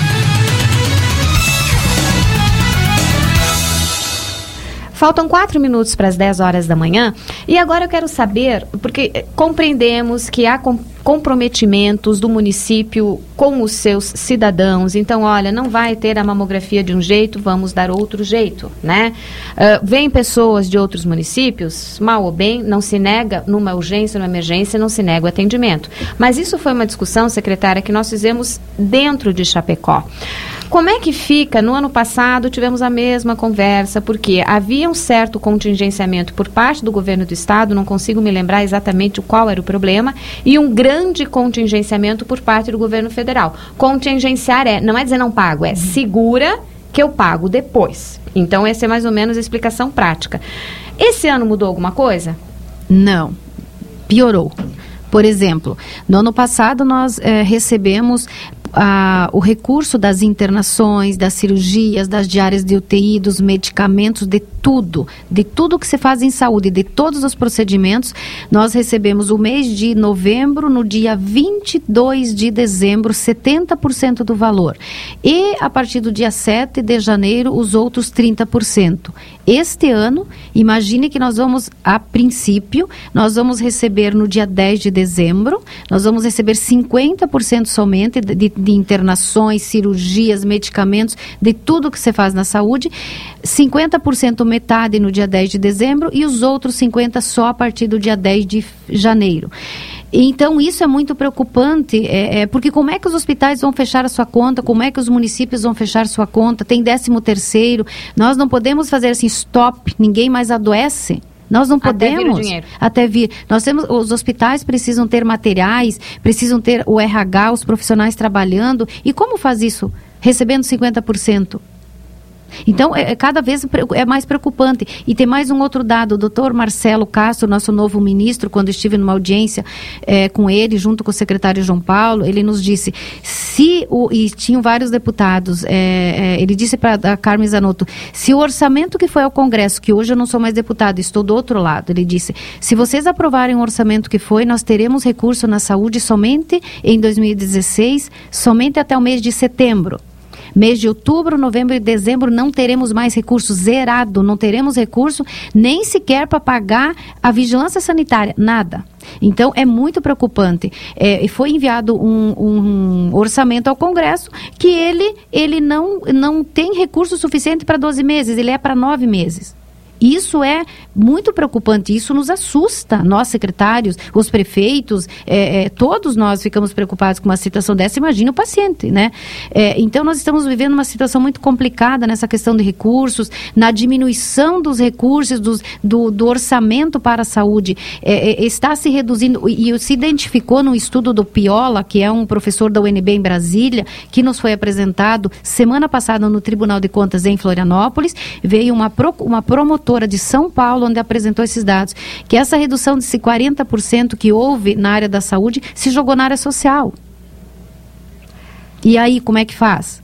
Faltam 4 minutos para as 10 horas da manhã e agora eu quero saber, porque compreendemos que há comprometimentos do município com os seus cidadãos, então olha, não vai ter a mamografia de um jeito, vamos dar outro jeito, né? Vêm pessoas de outros municípios, mal ou bem, não se nega numa urgência, numa emergência, não se nega o atendimento. Mas isso foi uma discussão, secretária, que nós fizemos dentro de Chapecó. Como é que fica? No ano passado tivemos a mesma conversa, porque havia um certo contingenciamento por parte do governo do estado, não consigo me lembrar exatamente qual era o problema, e um grande contingenciamento por parte do governo federal. Contingenciar não é dizer não pago, é segura que eu pago depois. Então essa é mais ou menos a explicação prática. Esse ano mudou alguma coisa? Não, piorou. Por exemplo, no ano passado nós recebemos o recurso das internações, das cirurgias, das diárias de UTI, dos medicamentos, de tudo que se faz em saúde, de todos os procedimentos. Nós recebemos o mês de novembro, no dia 22 de dezembro, 70% do valor. E a partir do dia 7 de janeiro, os outros 30%. Este ano, imagine que nós vamos, a princípio, nós vamos receber no dia 10 de dezembro, nós vamos receber 50% somente de internações, cirurgias, medicamentos, de tudo que se faz na saúde, 50% metade no dia 10 de dezembro e os outros 50% só a partir do dia 10 de janeiro. Então, isso é muito preocupante, porque como é que os hospitais vão fechar a sua conta, como é que os municípios vão fechar a sua conta, tem 13º, nós não podemos fazer assim, stop, ninguém mais adoece. Nós não podemos, até vir o dinheiro. Até vir. Os hospitais precisam ter materiais, precisam ter o RH, os profissionais trabalhando. E como faz isso? Recebendo 50%. Então, cada vez é mais preocupante. E tem mais um outro dado. O doutor Marcelo Castro, nosso novo ministro, quando estive numa audiência com ele, junto com o secretário João Paulo, ele nos disse, e tinham vários deputados, ele disse para a Carmen Zanotto, se o orçamento que foi ao Congresso, que hoje eu não sou mais deputado, estou do outro lado, ele disse, se vocês aprovarem o orçamento que foi, nós teremos recurso na saúde somente em 2016, somente até o mês de setembro. Mês de outubro, novembro e dezembro não teremos mais recurso, zerado, não teremos recurso nem sequer para pagar a vigilância sanitária, nada. Então, é muito preocupante. Foi enviado um orçamento ao Congresso que ele não tem recurso suficiente para 12 meses, ele é para 9 meses. Isso é muito preocupante, isso nos assusta, nós secretários, os prefeitos, todos nós ficamos preocupados com uma situação dessa, imagina o paciente, né? Então nós estamos vivendo uma situação muito complicada nessa questão de recursos, na diminuição dos recursos, do orçamento para a saúde, está se reduzindo, e se identificou no estudo do Piola, que é um professor da UNB em Brasília, que nos foi apresentado semana passada no Tribunal de Contas em Florianópolis, veio uma promotora de São Paulo, onde apresentou esses dados, que essa redução de 40% que houve na área da saúde se jogou na área social. E aí, como é que faz?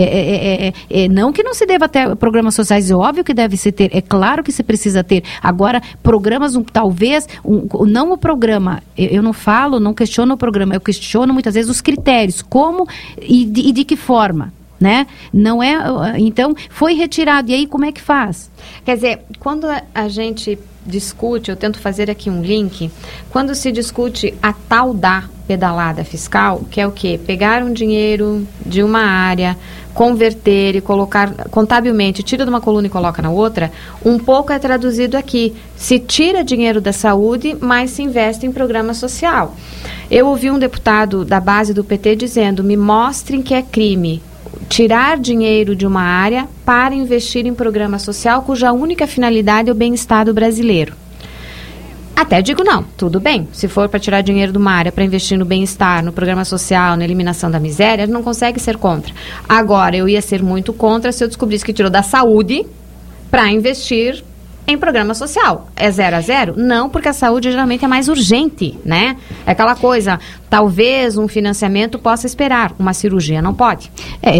Não que não se deva ter programas sociais, é óbvio que deve se ter, é claro que se precisa ter. Agora, programas, não o programa, eu não questiono o programa, eu questiono muitas vezes os critérios, como e de que forma. Né? Não é, então foi retirado, e aí como é que faz? Quer dizer, quando a gente discute, eu tento fazer aqui um link, quando se discute a tal da pedalada fiscal, que é o quê? Pegar um dinheiro de uma área, converter e colocar contabilmente, tira de uma coluna e coloca na outra, um pouco é traduzido aqui, se tira dinheiro da saúde, mas se investe em programa social. Eu ouvi um deputado da base do PT dizendo, me mostrem que é crime tirar dinheiro de uma área para investir em programa social cuja única finalidade é o bem-estar do brasileiro. Até digo não, tudo bem, se for para tirar dinheiro de uma área para investir no bem-estar, no programa social, na eliminação da miséria, não consegue ser contra. Agora, eu ia ser muito contra se eu descobrisse que tirou da saúde para investir em programa social. É 0 a 0? Não, porque a saúde geralmente é mais urgente, né? É aquela coisa, talvez um financiamento possa esperar, uma cirurgia não pode.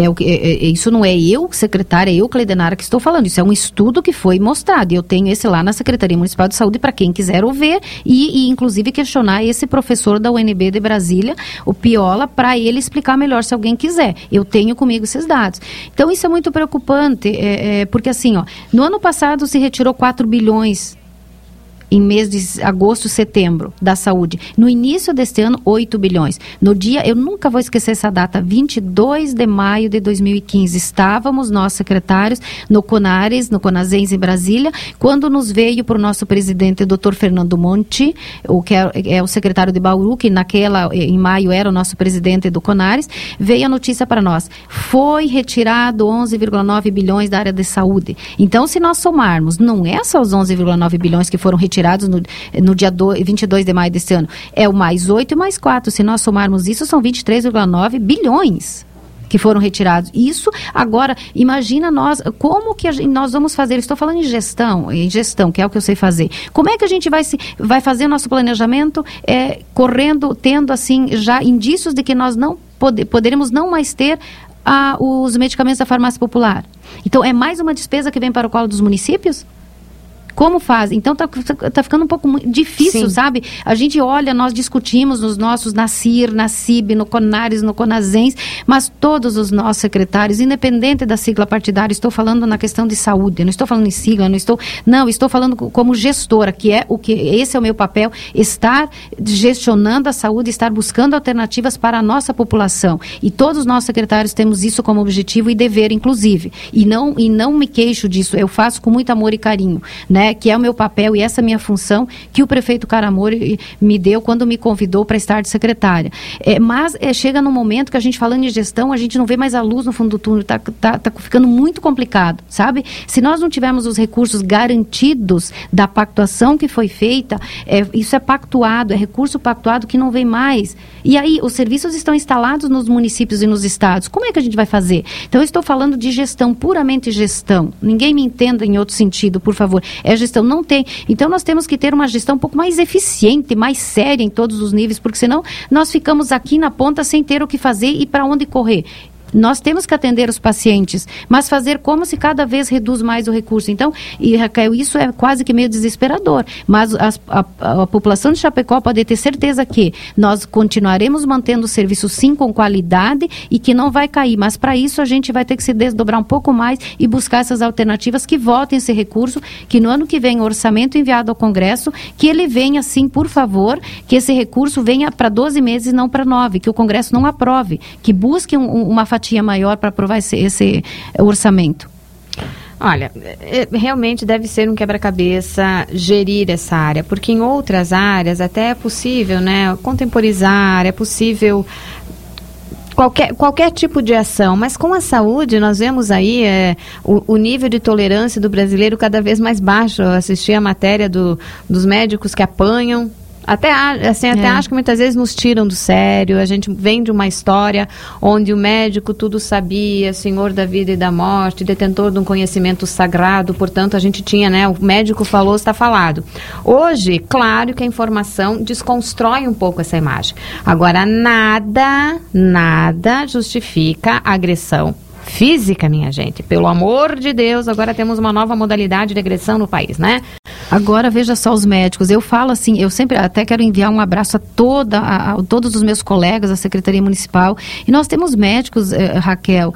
Isso não é eu, secretária, eu, Cleidenara, que estou falando, isso é um estudo que foi mostrado, e eu tenho esse lá na Secretaria Municipal de Saúde para quem quiser ouvir, e inclusive questionar esse professor da UNB de Brasília, o Piola, para ele explicar melhor se alguém quiser. Eu tenho comigo esses dados. Então isso é muito preocupante, porque assim, no ano passado se retirou 4 bilhões em mês de agosto, setembro, da saúde. No início deste ano, 8 bilhões. No dia, eu nunca vou esquecer essa data, 22 de maio de 2015, estávamos, nós secretários, no CONARES, no CONASENS em Brasília, quando nos veio para o nosso presidente, Dr. Fernando Monti, que é o secretário de Bauru, que em maio era o nosso presidente do CONARES, veio a notícia para nós. Foi retirado 11,9 bilhões da área de saúde. Então, se nós somarmos, não é só os 11,9 bilhões que foram retirados no dia 22 de maio deste ano, é o mais 8 e mais 4. Se nós somarmos isso, são 23,9 bilhões que foram retirados. Isso, agora, imagina nós, como que nós vamos fazer, estou falando em gestão, que é o que eu sei fazer. Como é que a gente vai fazer o nosso planejamento tendo, assim, já indícios de que nós não poderemos não mais ter os medicamentos da farmácia popular. Então, é mais uma despesa que vem para o colo dos municípios? Como faz? Então tá ficando um pouco difícil, sabe? A gente olha, nós discutimos nos nossos, na CIR, na CIB, no CONARES, no CONASENS, mas todos os nossos secretários, independente da sigla partidária, estou falando na questão de saúde, não estou falando em sigla, estou falando como gestora, esse é o meu papel, estar gestionando a saúde, estar buscando alternativas para a nossa população. E todos os nossos secretários temos isso como objetivo e dever, inclusive. E não me queixo disso, eu faço com muito amor e carinho, né? Que é o meu papel e essa é a minha função que o prefeito Caramori me deu quando me convidou para estar de secretária. Mas chega num momento que a gente falando em gestão, a gente não vê mais a luz no fundo do túnel, tá ficando muito complicado, sabe? Se nós não tivermos os recursos garantidos da pactuação que foi feita, isso é pactuado, é recurso pactuado que não vem mais. E aí, os serviços estão instalados nos municípios e nos estados. Como é que a gente vai fazer? Então, eu estou falando de gestão, puramente gestão. Ninguém me entenda em outro sentido, por favor. A gestão não tem. Então, nós temos que ter uma gestão um pouco mais eficiente, mais séria em todos os níveis, porque senão nós ficamos aqui na ponta sem ter o que fazer e para onde correr. Nós temos que atender os pacientes, mas fazer como se cada vez reduz mais o recurso. Então, e Raquel, isso é quase que meio desesperador, mas a população de Chapecó pode ter certeza que nós continuaremos mantendo o serviço sim com qualidade e que não vai cair, mas para isso a gente vai ter que se desdobrar um pouco mais e buscar essas alternativas que voltem esse recurso, que no ano que vem o orçamento enviado ao Congresso, que ele venha sim, por favor, que esse recurso venha para 12 meses e não para 9, que o Congresso não aprove, que busque uma fatia maior para aprovar esse orçamento. Olha, realmente deve ser um quebra-cabeça gerir essa área, porque em outras áreas até é possível, né, contemporizar, é possível qualquer tipo de ação, mas com a saúde nós vemos aí o nível de tolerância do brasileiro cada vez mais baixo. Eu assisti a matéria dos médicos que apanham. Até acho que muitas vezes nos tiram do sério. A gente vem de uma história onde o médico tudo sabia, senhor da vida e da morte, detentor de um conhecimento sagrado, portanto a gente tinha, né, o médico falou, está falado. Hoje, claro que a informação desconstrói um pouco essa imagem. Agora, nada justifica a agressão física, minha gente. Pelo amor de Deus, agora temos uma nova modalidade de agressão no país, né? Agora, veja só os médicos. Eu falo assim, eu sempre até quero enviar um abraço a todos os meus colegas da Secretaria Municipal. E nós temos médicos, Raquel,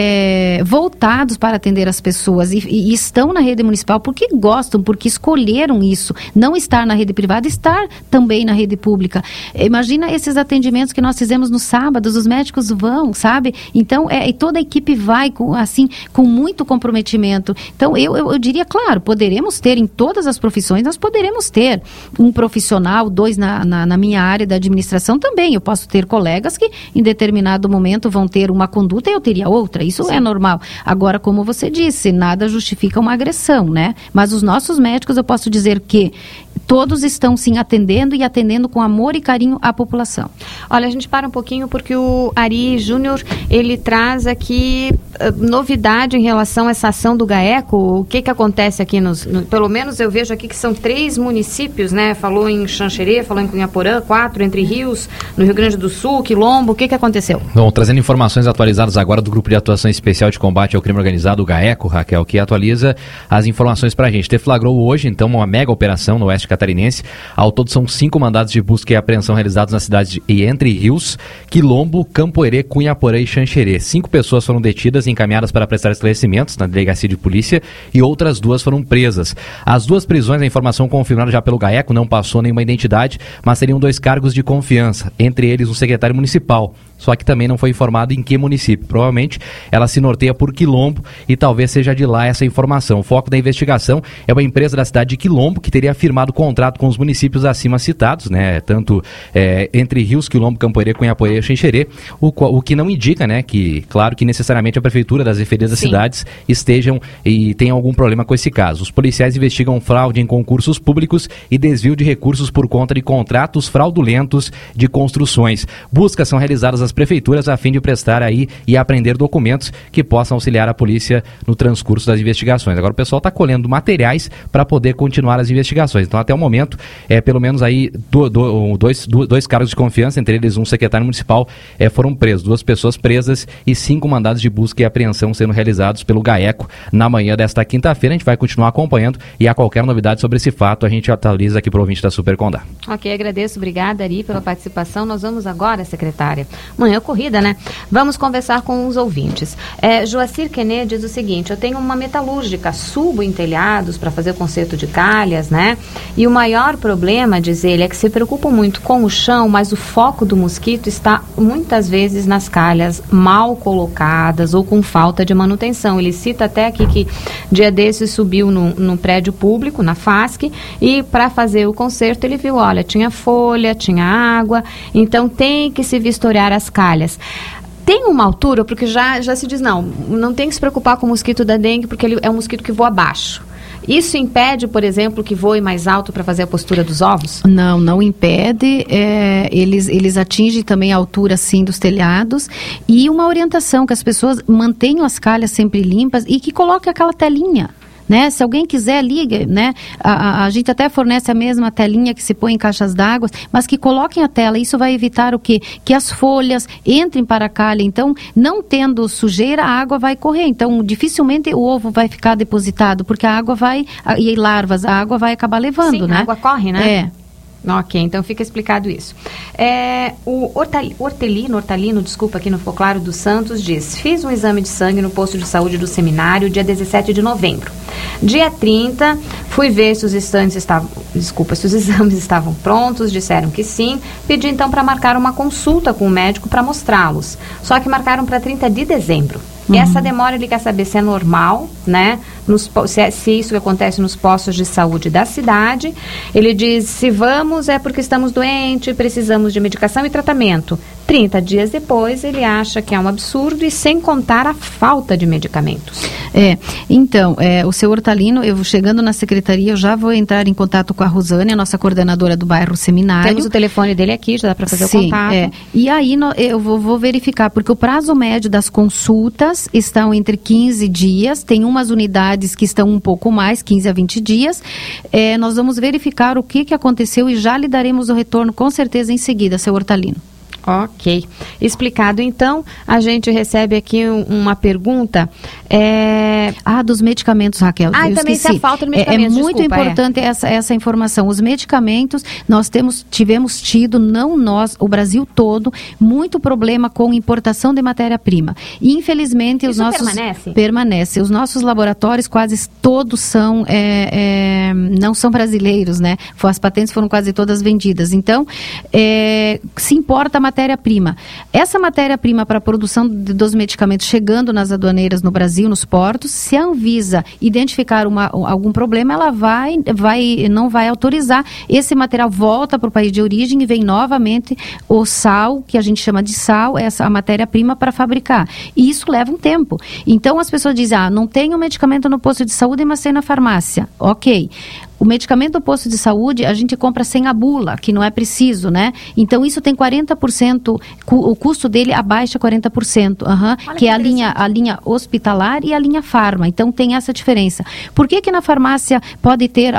voltados para atender as pessoas e estão na rede municipal porque gostam, porque escolheram isso. Não estar na rede privada, estar também na rede pública. Imagina esses atendimentos que nós fizemos nos sábados, os médicos vão, sabe? Então, e toda a equipe vai com muito comprometimento. Então, eu diria, claro, poderemos ter em todas as profissões, nós poderemos ter um profissional, 2 na minha área da administração também. Eu posso ter colegas que em determinado momento vão ter uma conduta e eu teria outra. Isso Sim. É normal. Agora, como você disse, nada justifica uma agressão, né? Mas os nossos médicos, eu posso dizer que todos estão sim atendendo e atendendo com amor e carinho à população. Olha, a gente para um pouquinho porque o Ari Júnior, ele traz aqui novidade em relação a essa ação do GAECO. O que acontece aqui pelo menos eu vejo aqui que são 3 municípios, né? Falou em Xanxerê, falou em Cunhaporã, 4 Entre Rios, no Rio Grande do Sul, Quilombo. O que aconteceu? Bom, trazendo informações atualizadas agora do Grupo de Atuação Especial de Combate ao Crime Organizado, o GAECO, Raquel, que atualiza as informações pra gente. Deflagrou hoje, então, uma mega operação no oeste catarinense. Ao todo são 5 mandados de busca e apreensão realizados nas cidades de Entre Rios, Quilombo, Campoerê, Cunhaporã e Xanxerê. 5 pessoas foram detidas e encaminhadas para prestar esclarecimentos na delegacia de polícia e outras 2 foram presas. As 2 prisões, a informação confirmada já pelo GAECO, não passou nenhuma identidade, mas seriam 2 cargos de confiança, entre eles um secretário municipal. Só que também não foi informado em que município. Provavelmente ela se norteia por Quilombo e talvez seja de lá essa informação. O foco da investigação é uma empresa da cidade de Quilombo que teria firmado contrato com os municípios acima citados, né? Tanto Entre Rios, Quilombo, Campoerê, Cunhaporã e Xanxerê, o que não indica, né, que claro que necessariamente a prefeitura das referidas cidades estejam e tenham algum problema com esse caso. Os policiais investigam fraude em concursos públicos e desvio de recursos por conta de contratos fraudulentos de construções. Buscas são realizadas às prefeituras a fim de prestar aí e apreender documentos que possam auxiliar a polícia no transcurso das investigações. Agora o pessoal está colhendo materiais para poder continuar as investigações. Então até o momento, pelo menos aí dois cargos de confiança, entre eles um secretário municipal, foram presos. 2 pessoas presas e 5 mandados de busca e apreensão sendo realizados pelo GAECO na manhã desta quinta-feira. A gente vai continuar acompanhando e a qualquer novidade sobre esse fato a gente atualiza aqui para o ouvinte da Super Condá. Ok, agradeço. Obrigada, Ari, pela participação. Nós vamos agora, secretária. Manhã corrida, né? Vamos conversar com os ouvintes. Joacir Quené diz o seguinte: eu tenho uma metalúrgica, subo em telhados para fazer conserto de calhas, né? E o maior problema, diz ele, é que se preocupam muito com o chão, mas o foco do mosquito está muitas vezes nas calhas mal colocadas ou com falta de manutenção. Ele cita até aqui que dia desses subiu no prédio público, na FASC, e para fazer o conserto ele viu, olha, tinha folha, tinha água, então tem que se vistoriar as calhas. Tem uma altura, porque já se diz, não tem que se preocupar com o mosquito da dengue, porque ele é um mosquito que voa abaixo. Isso impede, por exemplo, que voe mais alto para fazer a postura dos ovos? Não impede. Eles atingem também a altura, sim, dos telhados. E uma orientação, que as pessoas mantenham as calhas sempre limpas e que coloquem aquela telinha. Né? Se alguém quiser, liga, né? A gente até fornece a mesma telinha que se põe em caixas d'água, mas que coloquem a tela. Isso vai evitar o quê? Que as folhas entrem para a calha. Então, não tendo sujeira, a água vai correr. Então, dificilmente o ovo vai ficar depositado, porque a água e larvas, a água vai acabar levando, sim, né? A água corre, né? Ok, então fica explicado isso. O Hortalino, desculpa, aqui não ficou claro, dos Santos, diz: fiz um exame de sangue no posto de saúde do seminário dia 17 de novembro. Dia 30, fui ver se os exames estavam prontos, disseram que sim. Pedi então para marcar uma consulta com o médico para mostrá-los. Só que marcaram para 30 de dezembro. E essa demora, ele quer saber se é normal, né? Se isso que acontece nos postos de saúde da cidade. Ele diz: se vamos é porque estamos doentes, precisamos de medicação e tratamento. 30 dias depois, ele acha que é um absurdo, e sem contar a falta de medicamentos. Então, o seu Hortalino, eu chegando na secretaria, eu já vou entrar em contato com a Rosane, a nossa coordenadora do bairro Seminário. Temos o telefone dele aqui, já dá para fazer o contato. E aí eu vou verificar, porque o prazo médio das consultas estão entre 15 dias, tem umas unidades que estão um pouco mais, 15 a 20 dias. Nós vamos verificar o que aconteceu e já lhe daremos o retorno com certeza em seguida, seu Hortalino. Ok. Explicado, então, a gente recebe aqui uma pergunta. Dos medicamentos, Raquel. Eu também esqueci. Se a falta de medicamentos. É muito importante essa informação. Os medicamentos, tivemos tido, não nós, o Brasil todo, muito problema com importação de matéria-prima. E, infelizmente, os nossos... permanece? Permanece. Os nossos laboratórios quase todos não são brasileiros, né? As patentes foram quase todas vendidas. Então, se importa a matéria-prima. Essa matéria-prima para a produção dos medicamentos chegando nas aduaneiras no Brasil, nos portos, se a Anvisa identificar algum problema, ela não vai autorizar. Esse material volta para o país de origem e vem novamente o sal, que a gente chama de sal, a matéria-prima para fabricar. E isso leva um tempo. Então as pessoas dizem, não tem um medicamento no posto de saúde, mas tem na farmácia. Ok. O medicamento do posto de saúde, a gente compra sem a bula, que não é preciso, né? Então, isso tem 40%, o custo dele abaixa 40%, que é a linha hospitalar e a linha farma. Então, tem essa diferença. Por que na farmácia pode ter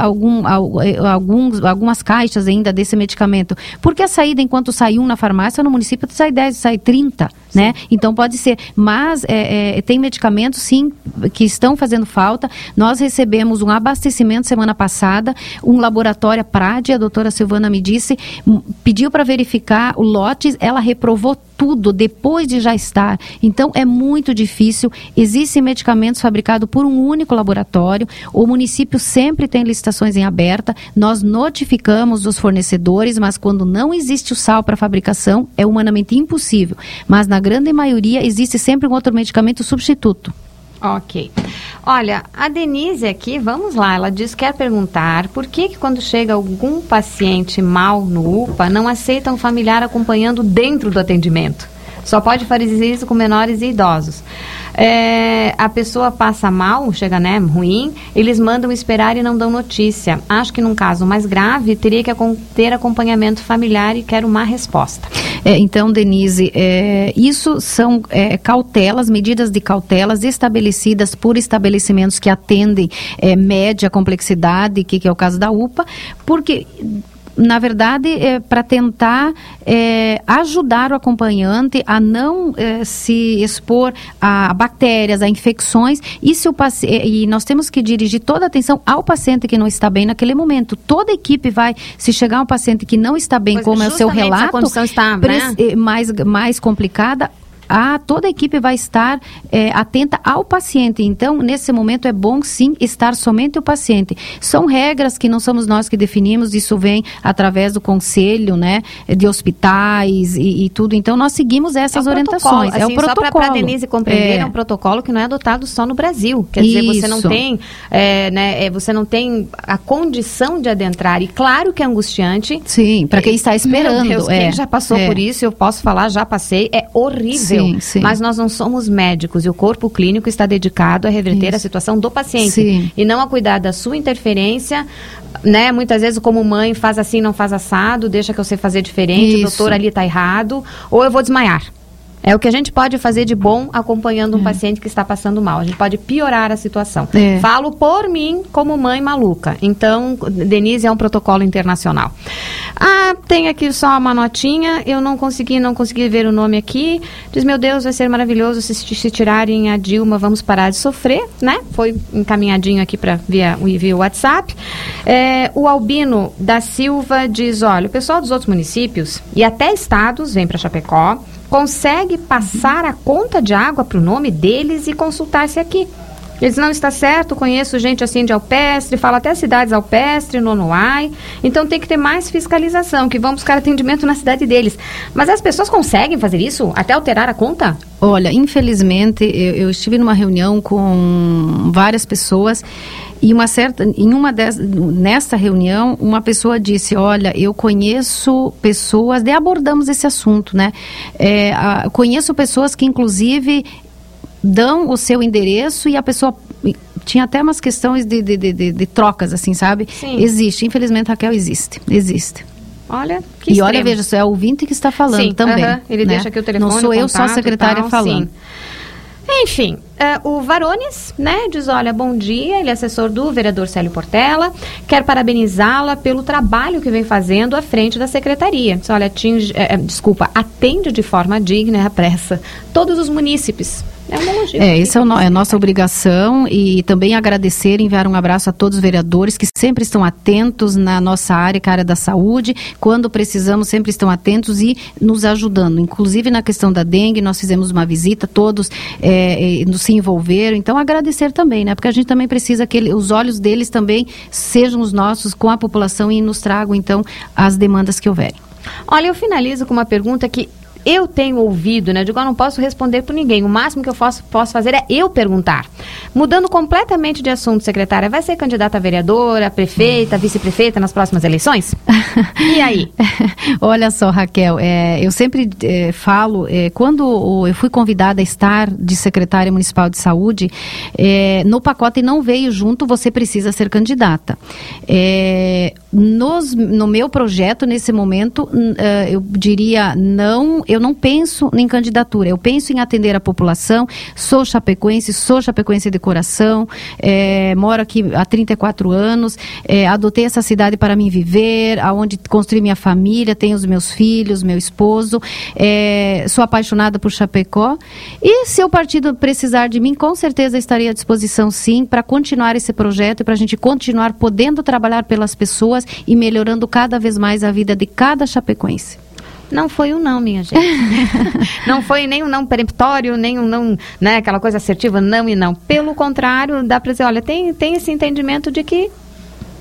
algumas caixas ainda desse medicamento? Porque a saída, enquanto sai um na farmácia, no município sai 10, sai 30, né? Então, pode ser. Mas, tem medicamentos, sim, que estão fazendo falta. Nós recebemos um abastecimento semana passada, um laboratório, a Prade, a doutora Silvana me disse, pediu para verificar o lote, ela reprovou tudo depois de já estar. Então, é muito difícil. Existem medicamentos fabricados por um único laboratório. O município sempre tem licitações em aberta. Nós notificamos os fornecedores, mas quando não existe o sal para fabricação, é humanamente impossível. Mas, na grande maioria, existe sempre um outro medicamento substituto. Ok. Olha, a Denise aqui, vamos lá, ela quer perguntar por que quando chega algum paciente mal no UPA, não aceita um familiar acompanhando dentro do atendimento? Só pode fazer isso com menores e idosos. A pessoa passa mal, chega, né, ruim, eles mandam esperar e não dão notícia. Acho que num caso mais grave, teria que ter acompanhamento familiar e quero uma resposta. Então, Denise, isso são cautelas, medidas de cautelas estabelecidas por estabelecimentos que atendem média complexidade, que é o caso da UPA, porque... Na verdade, para tentar ajudar o acompanhante a não se expor a bactérias, a infecções, e nós temos que dirigir toda a atenção ao paciente que não está bem naquele momento. Toda a equipe vai, se chegar um paciente que não está bem, como é o seu relato, a condição está, mais complicada, toda a equipe vai estar atenta ao paciente. Então, nesse momento é bom sim estar somente o paciente. São regras que não somos nós que definimos, isso vem através do conselho, né, de hospitais e tudo. Então, nós seguimos essas orientações. Assim, é o protocolo. Só para a Denise compreender, é um protocolo que não é adotado só no Brasil. Quer dizer, você não tem, você não tem a condição de adentrar. E claro que é angustiante. Sim, para quem está esperando. Meu Deus, quem já passou por isso, eu posso falar, já passei, é horrível. Sim. Mas nós não somos médicos e o corpo clínico está dedicado a reverter a situação do paciente. Sim. E não a cuidar da sua interferência, né? Muitas vezes, como mãe, faz assim, não faz assado, deixa que eu sei fazer diferente, o doutor ali está errado, ou eu vou desmaiar. É o que a gente pode fazer de bom acompanhando um paciente que está passando mal. A gente pode piorar a situação. Falo por mim como mãe maluca. Então, Denise, é um protocolo internacional. Tem aqui só uma notinha. Eu não consegui ver o nome aqui. Diz, meu Deus, vai ser maravilhoso se tirarem a Dilma, vamos parar de sofrer, né? Foi encaminhadinho aqui via WhatsApp. O Albino da Silva diz, olha, o pessoal dos outros municípios e até estados vem para Chapecó, consegue passar a conta de água para o nome deles e consultar-se aqui. Eles não está certo, conheço gente assim de Alpestre, fala até cidades Alpestre, Nonoai, então tem que ter mais fiscalização, que vão buscar atendimento na cidade deles. Mas as pessoas conseguem fazer isso, até alterar a conta? Olha, infelizmente, eu estive numa reunião com várias pessoas e nesta reunião, uma pessoa disse, olha, eu conheço pessoas, abordamos esse assunto, né? Conheço pessoas que, inclusive, dão o seu endereço e a pessoa... Tinha até umas questões de trocas, assim, sabe? Sim. Existe, infelizmente, Raquel, existe. Olha, que extremo. E olha, veja, é o ouvinte que está falando também. Ele deixa aqui o telefone, não sou eu só a secretária falando. Sim. Enfim, o Varones, né, diz, olha, bom dia, ele é assessor do vereador Célio Portela, quer parabenizá-la pelo trabalho que vem fazendo à frente da secretaria. Diz, olha, atende de forma digna e à pressa todos os munícipes. É um elogio. Essa é a nossa obrigação e também agradecer, enviar um abraço a todos os vereadores que sempre estão atentos na nossa área, que é a área da saúde, quando precisamos sempre estão atentos e nos ajudando, inclusive na questão da dengue, nós fizemos uma visita, todos se envolveram, então agradecer também, né, porque a gente também precisa que os olhos deles também sejam os nossos com a população e nos tragam então as demandas que houverem. Olha, eu finalizo com uma pergunta que eu tenho ouvido, né? Digo, eu não posso responder por ninguém. O máximo que eu posso fazer é eu perguntar. Mudando completamente de assunto, secretária, vai ser candidata a vereadora, prefeita, vice-prefeita nas próximas eleições? E aí? Olha só, Raquel, eu sempre falo, quando eu fui convidada a estar de secretária municipal de saúde, no pacote não veio junto, você precisa ser candidata. No meu projeto, nesse momento, eu diria eu não penso em candidatura, eu penso em atender a população, sou chapecoense de coração, moro aqui há 34 anos, adotei essa cidade para mim viver, aonde construí minha família, tenho os meus filhos, meu esposo, sou apaixonada por Chapecó e se o partido precisar de mim, com certeza estarei à disposição sim, para continuar esse projeto e para a gente continuar podendo trabalhar pelas pessoas e melhorando cada vez mais a vida de cada chapecoense. Não foi um não, minha gente. Não foi nem um não peremptório, nem um não, né, aquela coisa assertiva, não e não. Pelo contrário, dá para dizer, olha, tem esse entendimento de que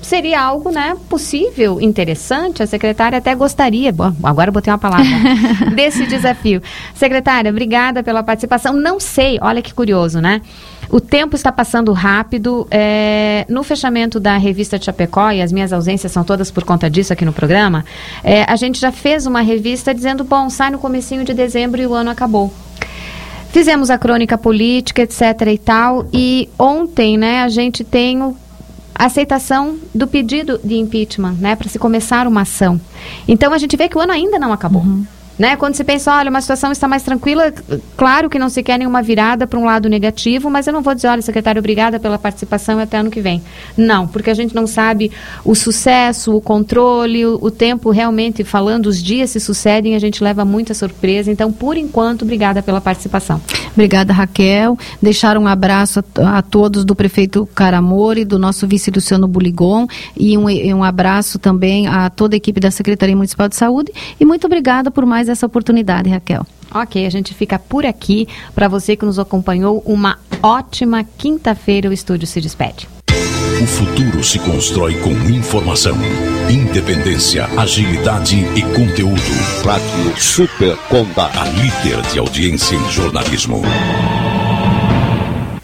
seria algo, né, possível, interessante. A secretária até gostaria, bom, agora eu botei uma palavra, desse desafio. Secretária, obrigada pela participação. Não sei, olha que curioso, né? O tempo está passando rápido. No fechamento da revista de Chapecó, e as minhas ausências são todas por conta disso aqui no programa, a gente já fez uma revista dizendo, bom, sai no comecinho de dezembro e o ano acabou. Fizemos a crônica política, etc. e tal, e ontem, né, a gente tem a aceitação do pedido de impeachment, né, para se começar uma ação. Então a gente vê que o ano ainda não acabou. Né? Quando se pensa, olha, uma situação está mais tranquila, claro que não se quer nenhuma virada para um lado negativo, mas eu não vou dizer, olha, secretário, obrigada pela participação até ano que vem. Não, porque a gente não sabe o sucesso, o controle, o tempo realmente falando, os dias se sucedem, a gente leva muita surpresa. Então, por enquanto, obrigada pela participação. Obrigada, Raquel. Deixar um abraço a todos do prefeito Caramori, do nosso vice Luciano Buligon, e um abraço também a toda a equipe da Secretaria Municipal de Saúde, e muito obrigada por mais essa oportunidade, Raquel. Ok, a gente fica por aqui. Para você que nos acompanhou, uma ótima quinta-feira. O estúdio se despede. O futuro se constrói com informação, independência, agilidade e conteúdo. Rádio Super Condá, a líder de audiência em jornalismo.